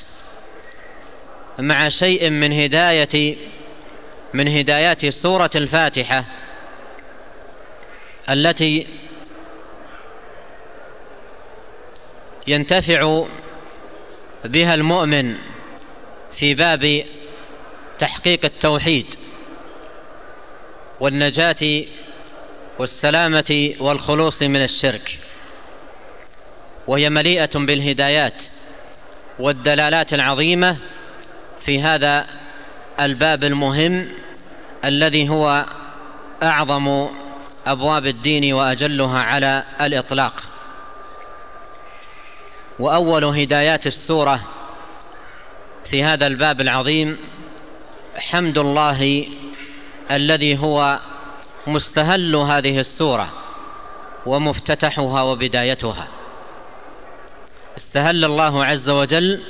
مع شيء من هداية من هدايات سورة الفاتحة التي ينتفع بها المؤمن في باب تحقيق التوحيد والنجاة والسلامة والخلوص من الشرك، وهي مليئة بالهدايات والدلالات العظيمة في هذا الباب المهم الذي هو أعظم أبواب الدين وأجلها على الإطلاق. وأول هدايات السورة في هذا الباب العظيم حمد الله الذي هو مستهل هذه السورة ومفتتحها وبدايتها. استهل الله عز وجل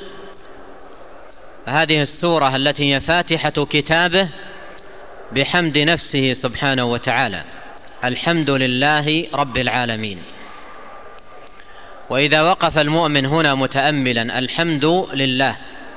هذه السورة التي هي فاتحة كتابه بحمد نفسه سبحانه وتعالى: الحمد لله رب العالمين. وإذا وقف المؤمن هنا متأملا الحمد لله،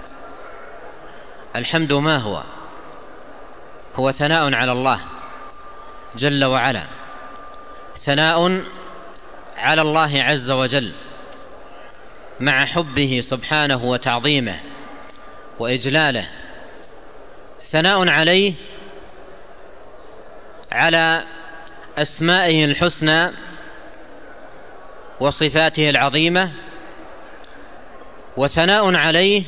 الحمد ما هو؟ هو ثناء على الله جل وعلا، ثناء على الله عز وجل مع حبه سبحانه وتعظيمه وإجلاله، ثناء عليه على أسمائه الحسنى وصفاته العظيمة، وثناء عليه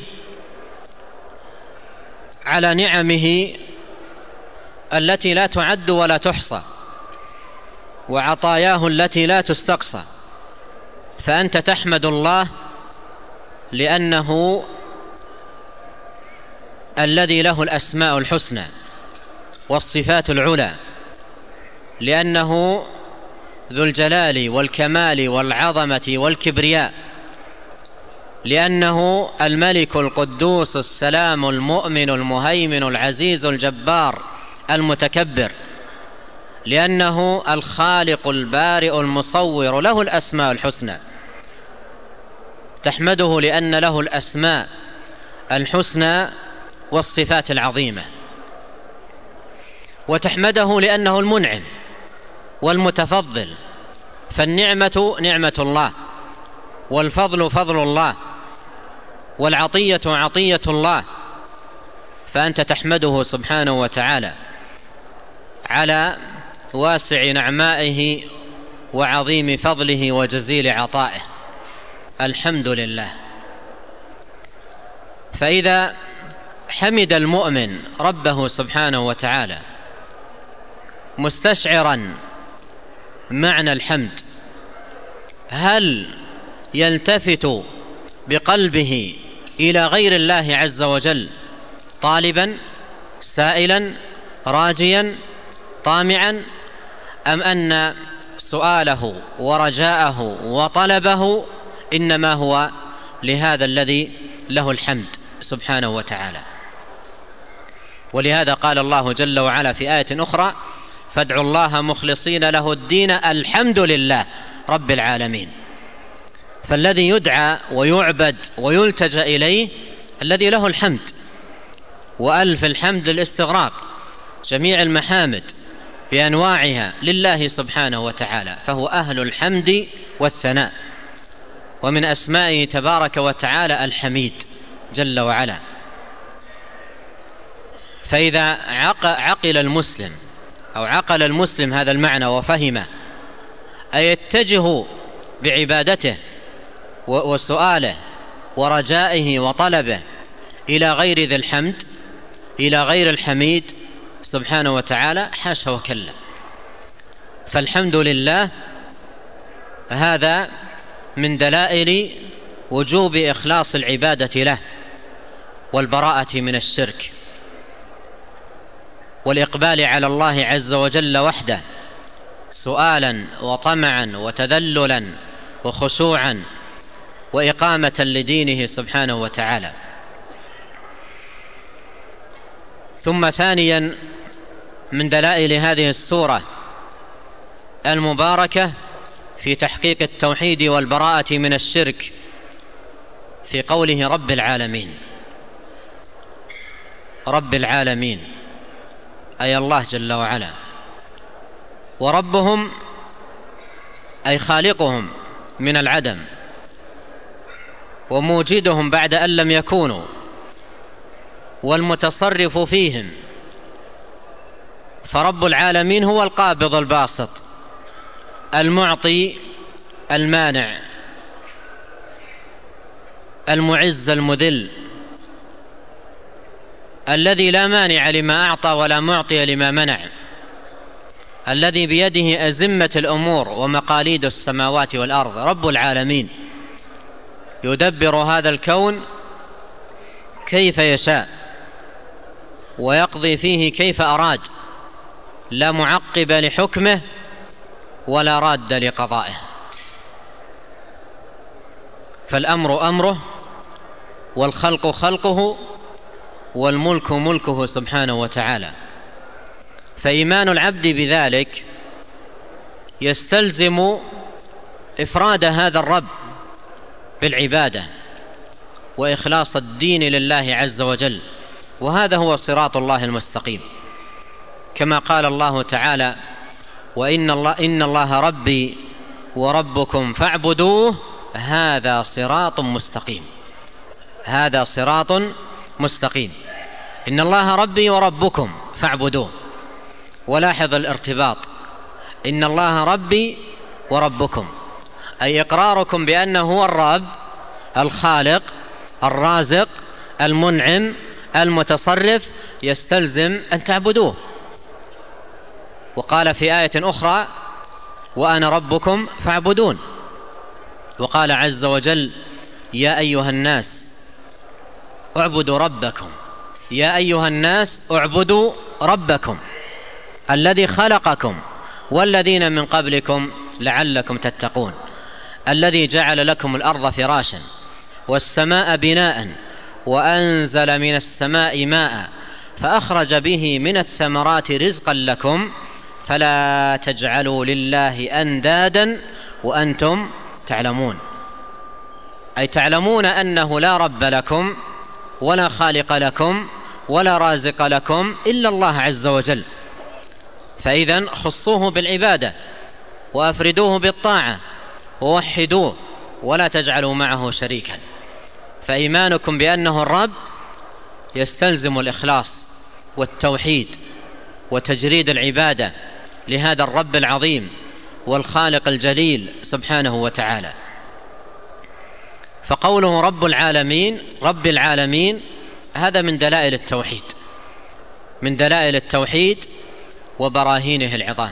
على نعمه التي لا تعد ولا تحصى، وعطاياه التي لا تستقصى. فأنت تحمد الله لأنه الذي له الأسماء الحسنى والصفات العلى، لأنه ذو الجلال والكمال والعظمة والكبرياء، لأنه الملك القدوس السلام المؤمن المهيمن العزيز الجبار المتكبر، لأنه الخالق البارئ المصور له الأسماء الحسنى. تحمده لأن له الأسماء الحسنى والصفات العظيمة، وتحمده لأنه المنعم والمتفضل، فالنعمة نعمة الله، والفضل فضل الله، والعطية عطية الله. فأنت تحمده سبحانه وتعالى على واسع نعمائه وعظيم فضله وجزيل عطائه. الحمد لله. فإذا حمد المؤمن ربه سبحانه وتعالى مستشعرا معنى الحمد، هل يلتفت بقلبه إلى غير الله عز وجل طالبا سائلا راجيا طامعا، أم أن سؤاله ورجاءه وطلبه إنما هو لهذا الذي له الحمد سبحانه وتعالى. ولهذا قال الله جل وعلا في آية أخرى: فادعوا الله مخلصين له الدين الحمد لله رب العالمين. فالذي يدعى ويعبد ويلتجأ إليه الذي له الحمد، وألف الحمد للاستغراق، جميع المحامد بأنواعها لله سبحانه وتعالى، فهو أهل الحمد والثناء. ومن أسمائه تبارك وتعالى الحميد جل وعلا. فإذا عقل المسلم أو عقل المسلم هذا المعنى وفهمه، أي يتجه بعبادته وسؤاله ورجائه وطلبه إلى غير ذي الحمد، إلى غير الحميد سبحانه وتعالى، حاشا وكلا. فالحمد لله هذا من دلائل وجوب إخلاص العبادة له والبراءة من الشرك والإقبال على الله عز وجل وحده، سؤالا وطمعا وتذللا وخشوعا وإقامة لدينه سبحانه وتعالى. ثم ثانيا من دلائل هذه السورة المباركة في تحقيق التوحيد والبراءة من الشرك في قوله رب العالمين. رب العالمين أي الله جل وعلا، وربهم أي خالقهم من العدم وموجدهم بعد أن لم يكونوا، والمتصرف فيهم. فرب العالمين هو القابض الباسط، المعطي المانع، المعز المذل، الذي لا مانع لما أعطى ولا معطي لما منع، الذي بيده أزمة الأمور ومقاليد السماوات والأرض. رب العالمين يدبر هذا الكون كيف يشاء ويقضي فيه كيف أراد، لا معقب لحكمه ولا راد لقضائه. فالأمر أمره، والخلق خلقه، والملك ملكه سبحانه وتعالى. فإيمان العبد بذلك يستلزم إفراد هذا الرب بالعبادة وإخلاص الدين لله عز وجل، وهذا هو صراط الله المستقيم، كما قال الله تعالى: وإن الله, إن الله ربي وربكم فاعبدوه هذا صراط مستقيم. هذا صراط مستقيم. إن الله ربي وربكم فاعبدوه. ولاحظ الارتباط، إن الله ربي وربكم، أي إقراركم بأنه هو الرب الخالق الرازق المنعم المتصرف يستلزم أن تعبدوه. وقال في آية أخرى: وأنا ربكم فاعبدون. وقال عز وجل: يا أيها الناس اعبدوا ربكم. يا أيها الناس اعبدوا ربكم الذي خلقكم والذين من قبلكم لعلكم تتقون، الذي جعل لكم الأرض فراشا والسماء بناء وأنزل من السماء ماء فأخرج به من الثمرات رزقا لكم فلا تجعلوا لله أندادا وأنتم تعلمون. أي تعلمون أنه لا رب لكم ولا خالق لكم ولا رازق لكم إلا الله عز وجل. فإذن خصوه بالعبادة وأفردوه بالطاعة ووحدوه ولا تجعلوا معه شريكا. فإيمانكم بأنه الرب يستلزم الإخلاص والتوحيد وتجريد العبادة لهذا الرب العظيم والخالق الجليل سبحانه وتعالى. فقوله رب العالمين رب العالمين هذا من دلائل التوحيد، من دلائل التوحيد وبراهينه العظام.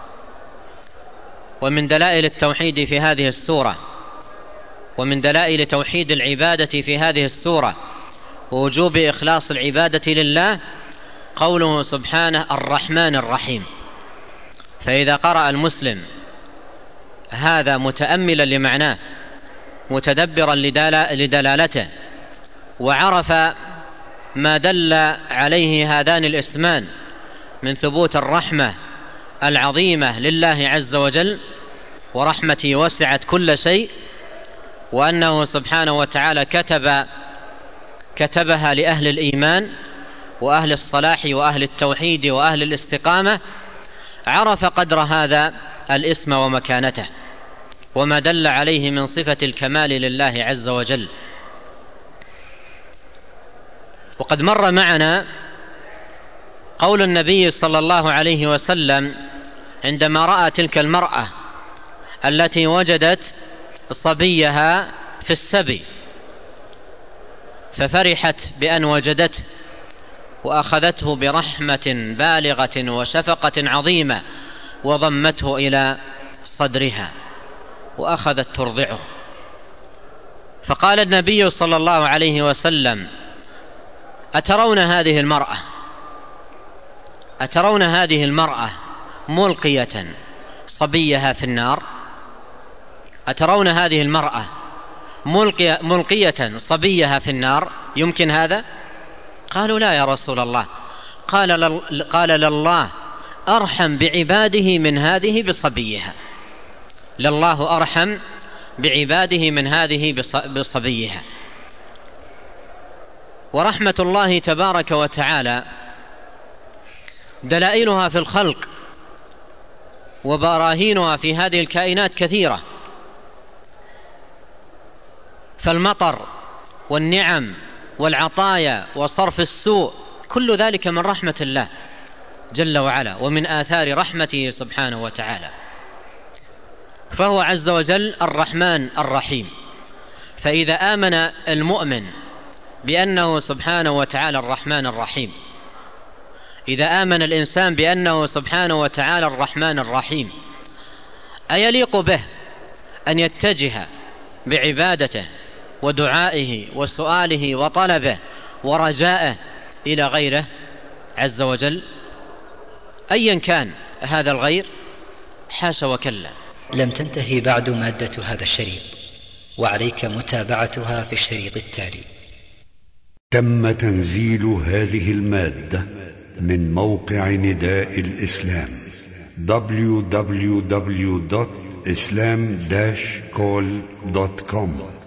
ومن دلائل التوحيد في هذه السورة ومن دلائل توحيد العبادة في هذه السورة ووجوب إخلاص العبادة لله قوله سبحانه الرحمن الرحيم. فإذا قرأ المسلم هذا متأملا لمعناه متدبرا لدلالته، وعرف ما دل عليه هذان الاسمان من ثبوت الرحمة العظيمة لله عز وجل، ورحمتي وسعت كل شيء، وأنه سبحانه وتعالى كتب كتبها لأهل الإيمان وأهل الصلاح وأهل التوحيد وأهل الاستقامة، عرف قدر هذا الاسم ومكانته وما دل عليه من صفة الكمال لله عز وجل. وقد مر معنا قول النبي صلى الله عليه وسلم عندما رأى تلك المرأة التي وجدت صبيها في السبي، ففرحت بأن وجدته، وأخذته برحمة بالغة وشفقة عظيمة، وضمته إلى صدرها وأخذت ترضعه. فقال النبي صلى الله عليه وسلم: أترون هذه المرأة أترون هذه المرأة ملقية صبيها في النار؟ أترون هذه المرأة ملقية, ملقية صبيها في النار؟ يمكن هذا؟ قالوا: لا يا رسول الله. قال لل... قال لله أرحم بعباده من هذه بصبيها، لله أرحم بعباده من هذه بص... بصبيها. ورحمة الله تبارك وتعالى دلائلها في الخلق وبراهينها في هذه الكائنات كثيرة، فالمطر والنعم والعطايا وصرف السوء كل ذلك من رحمة الله جل وعلا، ومن آثار رحمته سبحانه وتعالى. فهو عز وجل الرحمن الرحيم. فإذا آمن المؤمن بأنه سبحانه وتعالى الرحمن الرحيم، إذا آمن الإنسان بأنه سبحانه وتعالى الرحمن الرحيم، أيليق به أن يتجه بعبادته ودعائه وسؤاله وطلبه ورجائه إلى غيره عز وجل، أيا كان هذا الغير؟ حاشا وكلا. لم تنتهي بعد مادة هذا الشريط، وعليك متابعتها في الشريط التالي. تم تنزيل هذه المادة من موقع نداء الإسلام دبليو دبليو دبليو دوت إسلام داش كول دوت كوم.